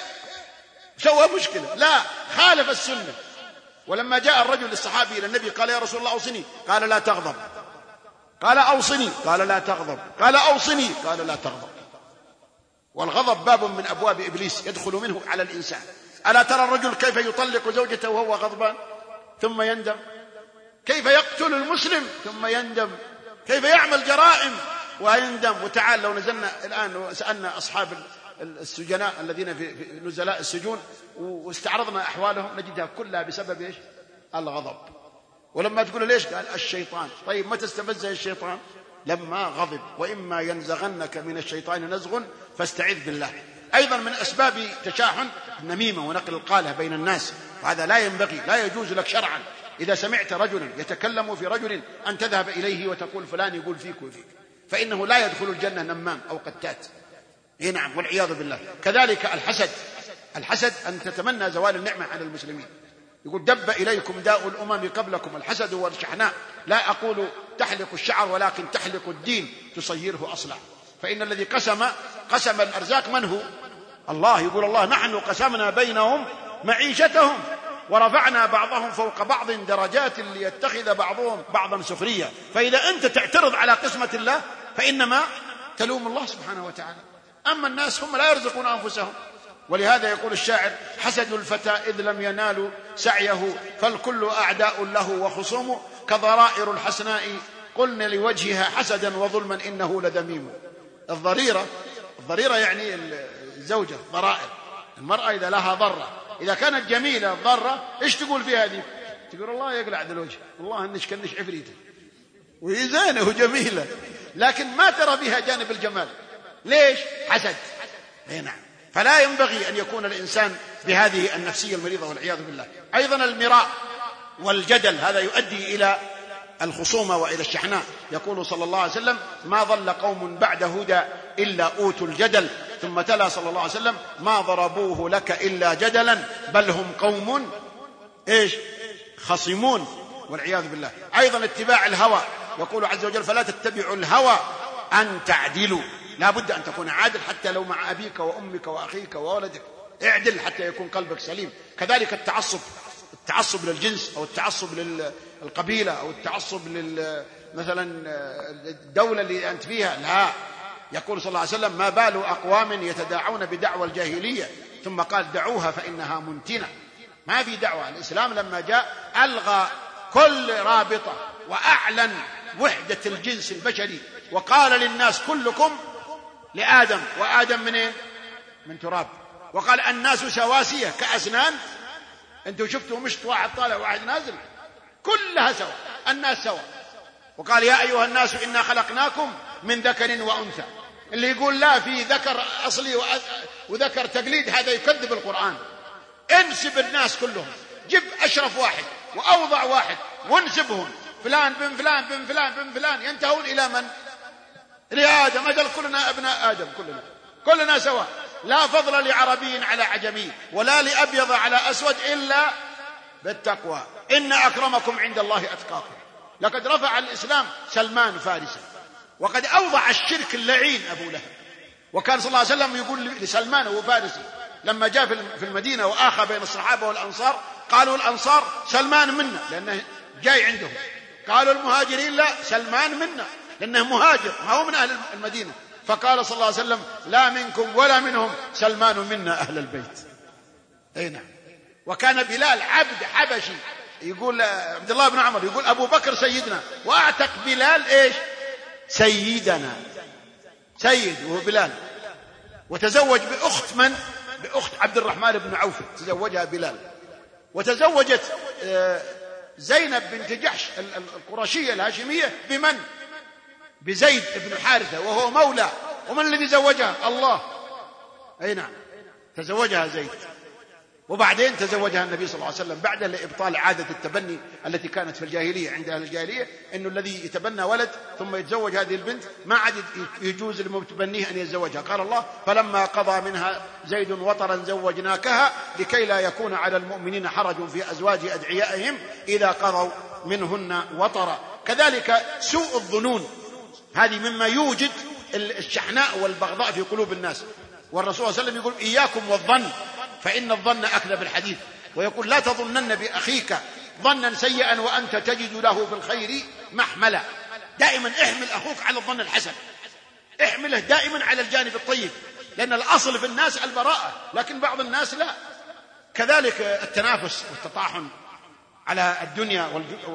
سوى مشكلة. لا، خالف السنة. ولما جاء الرجل للصحابي إلى النبي قال: يا رسول الله أوصني، قال: لا تغضب. قال: أوصني، قال: لا تغضب. قال: أوصني، قال: لا تغضب. والغضب باب من أبواب إبليس يدخل منه على الإنسان. ألا ترى الرجل كيف يطلق زوجته وهو غضبان ثم يندم؟ كيف يقتل المسلم ثم يندم؟ كيف يعمل جرائم ويندم؟ وتعال لو نزلنا الآن وسألنا أصحاب السجناء الذين في نزلاء السجون واستعرضنا أحوالهم نجدها كلها بسبب إيش؟ الغضب. ولما تقول ليش؟ قال: الشيطان. طيب متى استفزه الشيطان؟ لما غضب. وإما ينزغنك من الشيطان نزغ فاستعذ بالله. أيضا من أسباب تشاحن النميمة ونقل القالة بين الناس، وهذا لا ينبغي، لا يجوز لك شرعا إذا سمعت رجلا يتكلم في رجل أن تذهب إليه وتقول فلان يقول فيك وفيك، فإنه لا يدخل الجنة نمام أو قتات. نعم، والعياذ بالله. كذلك الحسد أن تتمنى زوال النعمة على المسلمين. يقول: دب إليكم داء الأمم قبلكم الحسد والشحناء، لا أقول تحلق الشعر ولكن تحلق الدين تصيره أصلع. فإن الذي قسم الأرزاق من هو؟ الله. يقول الله: نحن قسمنا بينهم معيشتهم ورفعنا بعضهم فوق بعض درجات ليتخذ بعضهم بعضا سخريا. فإذا أنت تعترض على قسمة الله فإنما تلوم الله سبحانه وتعالى. أما الناس هم لا يرزقون أنفسهم. ولهذا يقول الشاعر: حسد الفتى إذ لم ينالوا سعيه فالكل أعداء له وخصوم كضرائر الحسناء قلن لوجهها حسدا وظلما إنه لذميم. الضريرة يعني الزوجة، ضرائر المرأة إذا لها ضرة، إذا كانت جميلة ضرة إيش تقول فيها هذه؟ تقول الله يقلع ذا الوجه، والله إنش كنش عفريته، وهي زينة وجميلة لكن ما ترى بها جانب الجمال. ليش؟ حسد. نعم. فلا ينبغي أن يكون الإنسان بهذه النفسية المريضة والعياذ بالله. أيضا المراء والجدل، هذا يؤدي إلى الخصومة وإلى الشحناء. يقول صلى الله عليه وسلم: ما ضل قوم بعد هدى إلا أوتوا الجدل. ثم تلا صلى الله عليه وسلم: ما ضربوه لك إلا جدلا بل هم قوم خصمون، والعياذ بالله. أيضا اتباع الهوى، يقول عز وجل: فلا تتبعوا الهوى أن تعدلوا. لا بد أن تكون عادل حتى لو مع أبيك وأمك وأخيك وولدك، اعدل حتى يكون قلبك سليم. كذلك التعصب للجنس أو التعصب للقبيلة أو التعصب مثلا الدولة اللي أنت فيها، لا. يقول صلى الله عليه وسلم: ما بال أقوام يتداعون بدعوى الجاهلية ثم قال: دعوها فإنها منتنة. ما في دعوة. الإسلام لما جاء ألغى كل رابطة وأعلن وحدة الجنس البشري، وقال للناس: كلكم لآدم، وآدم منين؟ من تراب. وقال: الناس سواسية كأسنان. أنتوا شفتوا مشط واحد طالع واحد نازل، كلها سوا، الناس سوا. وقال: يا أيها الناس إنا خلقناكم من ذكر وأنثى. اللي يقول لا في ذكر أصلي وذكر تقليد هذا يكذب القرآن. انسب الناس كلهم، جب أشرف واحد وأوضع واحد وانسبهم، فلان بن فلان بن فلان بن فلان، ينتهون إلى من؟ لآدم. أجل كلنا أبناء آدم، كلنا سواء، لا فضل لعربي على عجمي ولا لأبيض على أسود إلا بالتقوى. إن أكرمكم عند الله أتقاكم. لقد رفع الإسلام سلمان فارسا، وقد أوضع الشرك اللعين أبو لهب. وكان صلى الله عليه وسلم يقول لسلمان وفارسي لما جاء في المدينة وآخى بين الصحابة والأنصار، قالوا الأنصار: سلمان منا، لأنه جاي عندهم. قالوا المهاجرين: لا، سلمان منا، لأنه مهاجر ما هو من أهل المدينة. فقال صلى الله عليه وسلم: لا منكم ولا منهم، سلمان منا أهل البيت. أي نعم. وكان بلال عبد حبشي، يقول عبد الله بن عمر يقول: أبو بكر سيدنا، وأعتق بلال سيدنا، سيد وهو بلال. وتزوج بأخت من؟ بأخت عبد الرحمن بن عوف، تزوجها بلال. وتزوجت زينب بنت جحش القرشية الهاشمية بمن؟ بزيد بن حارثة، وهو مولى. ومن الذي زوجها؟ الله. أي نعم، تزوجها زيد. وبعدين تزوجها النبي صلى الله عليه وسلم بعد لإبطال عادة التبني التي كانت في الجاهلية عند أهل الجاهلية، إنه الذي يتبنى ولد ثم يتزوج هذه البنت ما عاد يجوز لمتبنيه أن يتزوجها. قال الله: فلما قضى منها زيد وطرا زوجناكها لكي لا يكون على المؤمنين حرج في أزواج أدعيائهم إذا قضوا منهن وطرا. كذلك سوء الظنون، هذه مما يوجد الشحناء والبغضاء في قلوب الناس. والرسول صلى الله عليه وسلم يقول: إياكم والظن فإن الظن أكذب الحديث. ويقول: لا تظنن بأخيك ظنا سيئا وأنت تجد له في الخير محملا. دائما احمل أخوك على الظن الحسن، احمله دائما على الجانب الطيب، لأن الأصل في الناس البراءة، لكن بعض الناس لا. كذلك التنافس والتطاحن على الدنيا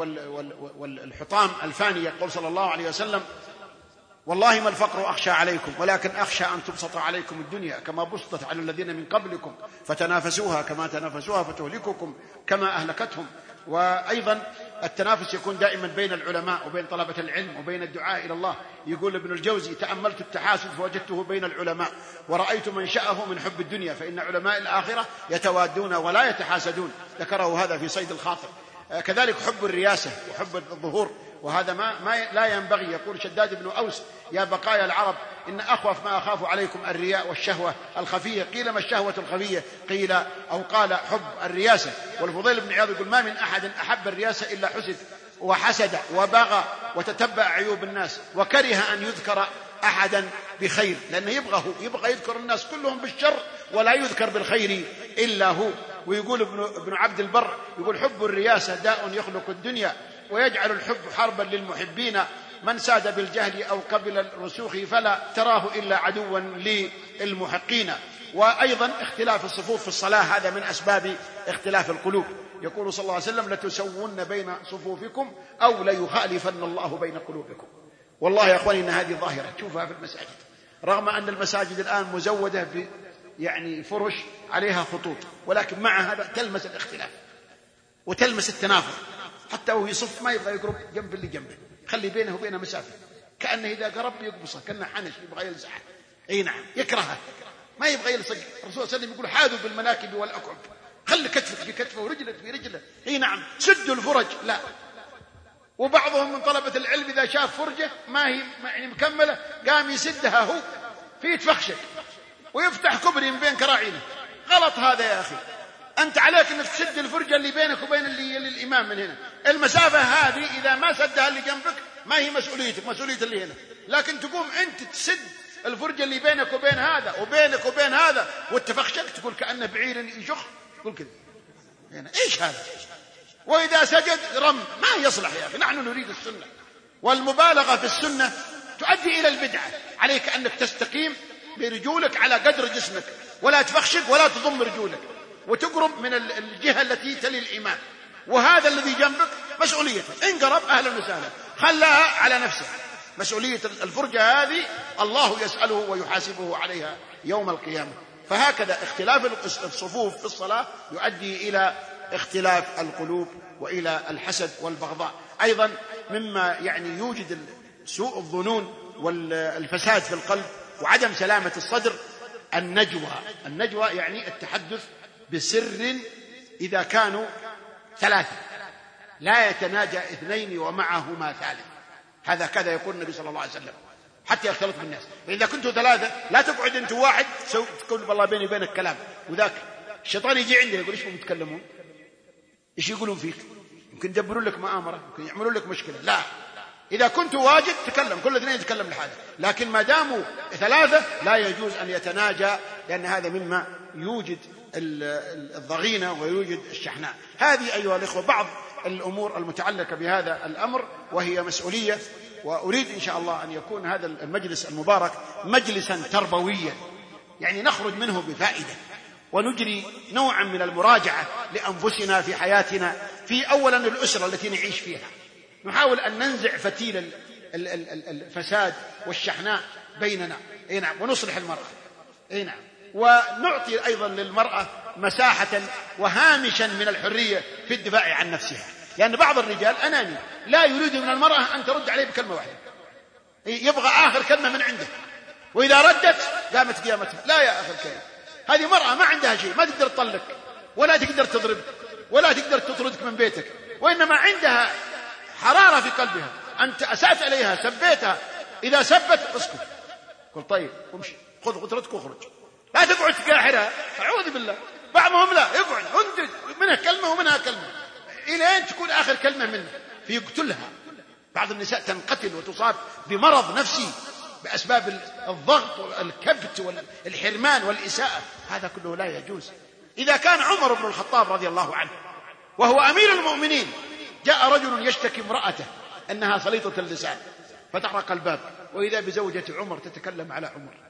والحطام الفاني. يقول صلى الله عليه وسلم: والله ما الفقر أخشى عليكم ولكن أخشى أن تبسط عليكم الدنيا كما بسطت على الذين من قبلكم فتنافسوها كما تنافسوها فتهلككم كما أهلكتهم. وأيضا التنافس يكون دائما بين العلماء وبين طلبة العلم وبين الدعاء إلى الله. يقول ابن الجوزي: تأملت التحاسد فوجدته بين العلماء ورأيت منشأه من حب الدنيا، فإن علماء الآخرة يتوادون ولا يتحاسدون. ذكره هذا في صيد الخاطر. كذلك حب الرياسة وحب الظهور، وهذا ما لا ينبغي. يقول شداد بن أوس: يا بقايا العرب إن أخوف ما أخاف عليكم الرياء والشهوة الخفية. قيل: ما الشهوة الخفية؟ قيل أو قال: حب الرياسة. والفضيل بن عياض يقول: ما من أحد أحب الرياسة إلا حسد وحسد وبغى وتتبع عيوب الناس وكره أن يذكر أحدا بخير، لأنه يبغى يذكر الناس كلهم بالشر ولا يذكر بالخير إلا هو. ويقول ابن عبد البر يقول: حب الرياسة داء يخلق الدنيا ويجعل الحب حربا للمحبين، من ساد بالجهل أو قبل الرسوخ فلا تراه إلا عدوا للمحقين. وأيضا اختلاف الصفوف في الصلاة هذا من أسباب اختلاف القلوب. يقول صلى الله عليه وسلم: لتسون بين صفوفكم أو ليخالفن الله بين قلوبكم. والله يا أخواني إن هذه ظاهرة تشوفها في المساجد، رغم أن المساجد الآن مزودة فرش عليها خطوط، ولكن مع هذا تلمس الاختلاف وتلمس التنافر. حتى وهو يصف ما يبغى يقرب جنب اللي جنبه، خلي بينه وبينه مسافة، كأنه إذا قرب يقبصه، كأنه حنش يبغى يلزعه. أي نعم، يكرهه، ما يبغى يلصق. الرسول صلى الله عليه وسلم يقول: حاذوا بالمناكب والأكعب، خلي كتفك في كتفه ورجلك في رجله. أي نعم، سدوا الفرج. لا، وبعضهم من طلبة العلم إذا شاف فرجة ما هي يعني مكملة قام يسدها هو في تفخشك ويفتح كبري من بين كراعينه. غلط هذا يا أخي. أنت عليك أنك تسد الفرجة اللي بينك وبين اللي الإمام من هنا. المسافة هذه إذا ما سدها اللي جنبك ما هي مسؤوليتك، مسؤولية اللي هنا. لكن تقوم أنت تسد الفرجة اللي بينك وبين هذا وبينك وبين هذا والتفخشك، تقول كأنه بعير يشخ، تقول كذا يعني إيش هذا؟ وإذا سجد رم ما يصلح يا أخي. نحن نريد السنة، والمبالغة في السنة تؤدي إلى البدعة. عليك أنك تستقيم برجولك على قدر جسمك، ولا تفخشك ولا تضم رجولك، وتقرب من الجهة التي تلي الإمام. وهذا الذي جنبك مسؤوليته، إن قرب أهلا وسهلا، خلاها على نفسه. مسؤولية الفرجة هذه الله يسأله ويحاسبه عليها يوم القيامة. فهكذا اختلاف الصفوف في الصلاة يؤدي إلى اختلاف القلوب وإلى الحسد والبغضاء. أيضا مما يعني يوجد سوء الظنون والفساد في القلب وعدم سلامة الصدر النجوى يعني التحدث بسر إذا كانوا ثلاثة، لا يتناجى اثنين ومعهما ثالث. هذا كذا يقول النبي صلى الله عليه وسلم حتى يختلط بالناس. إذا كنتوا ثلاثة لا تقعد أنت واحد تقول والله بيني وبينك كلام، وذاك الشيطان يجي عندنا يقول إيش بيتكلمون، إيش يقولون فيك، يمكن يدبرون لك مؤامرة، يمكن يعملون لك مشكلة. لا، إذا كنت واجد تكلم، كل اثنين يتكلم لحاله. لكن ما داموا ثلاثة لا يجوز أن يتناجى، لأن هذا مما يوجد الضغينة ويوجد الشحناء. هذه أيها الإخوة بعض الأمور المتعلقة بهذا الأمر، وهي مسؤولية. وأريد إن شاء الله أن يكون هذا المجلس المبارك مجلسا تربويا، يعني نخرج منه بفائدة، ونجري نوعا من المراجعة لأنفسنا في حياتنا، في أولا الأسرة التي نعيش فيها. نحاول أن ننزع فتيل الفساد والشحناء بيننا، نعم، ونصلح المرأة، نعم، ونعطي أيضا للمرأة مساحة وهامشا من الحرية في الدفاع عن نفسها. لأن بعض الرجال أناني لا يريد من المرأة أن ترد عليه بكلمة واحدة، يبغى آخر كلمة من عنده، وإذا ردت قامت قيامتها. لا يا أخي الكريم، هذه مرأة ما عندها شيء، ما تقدر تطلق ولا تقدر تضربك ولا تقدر تطردك من بيتك، وإنما عندها حرارة في قلبها. أنت أسأت عليها، سبيتها، إذا سبت اسكت، قل طيب امشي، خذ غترتك واخرج. لا تقعد تقاحرها، أعوذ بالله. بعضهم لا يقعد عندك منها كلمة ومنها كلمة إلى أن تكون آخر كلمة منه فيقتلها. بعض النساء تنقتل وتصاب بمرض نفسي بأسباب الضغط والكبت والحرمان والإساءة. هذا كله لا يجوز. إذا كان عمر بن الخطاب رضي الله عنه وهو أمير المؤمنين جاء رجل يشتكي امرأته أنها سليطة اللسان، فتحرق الباب، وإذا بزوجة عمر تتكلم على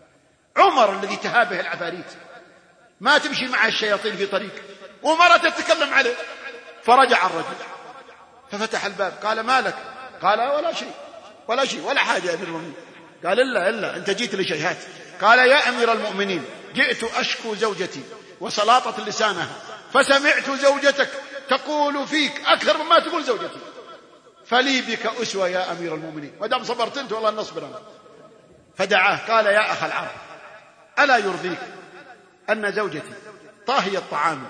عمر الذي تهابه العفاريت، ما تمشي مع الشياطين في طريق، ومرة تتكلم عليه. فرجع الرجل ففتح الباب، قال ما لك؟ قال ولا شيء ولا حاجة يا أمير المؤمنين. قال إلا أنت جيت لشيء. قال يا أمير المؤمنين، جئت أشكو زوجتي وسلاطة لسانها، فسمعت زوجتك تقول فيك أكثر مما تقول زوجتي، فلي بك أسوة يا أمير المؤمنين، ودام صبرت أنت والله نصبر أنا. فدعاه قال يا أخ العرب، ألا يرضيك أن زوجتي طاهية الطعام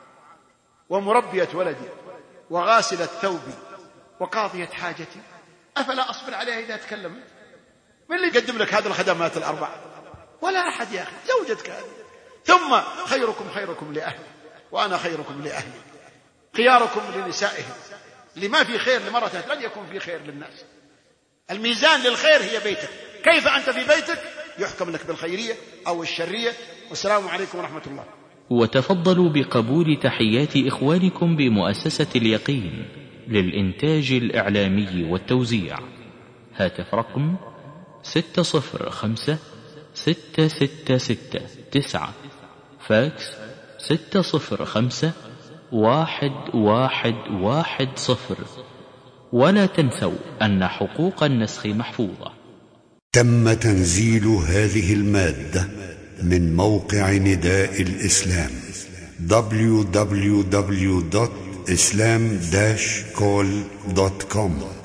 ومربية ولدي وغاسلة ثوبي وقاضية حاجتي، أفلا أصبر عليها إذا تكلمت؟ من اللي يقدم لك هذه الخدمات الأربعة؟ ولا أحد يا أخي، زوجتك هذه. ثم خيركم لأهلي وأنا خيركم لأهلي، خياركم لنسائهم. لما في خير لمرأة لن يكون في خير للناس. الميزان للخير هي بيتك، كيف أنت في بيتك يحكم لك بالخيرية أو الشرية. والسلام عليكم ورحمة الله. وتفضلوا بقبول تحيات إخوانكم بمؤسسة اليقين للإنتاج الإعلامي والتوزيع. هاتف رقم 605-666-9، فاكس 605-1110. ولا تنسوا أن حقوق النسخ محفوظة. تم تنزيل هذه المادة من موقع نداء الإسلام www.islam-call.com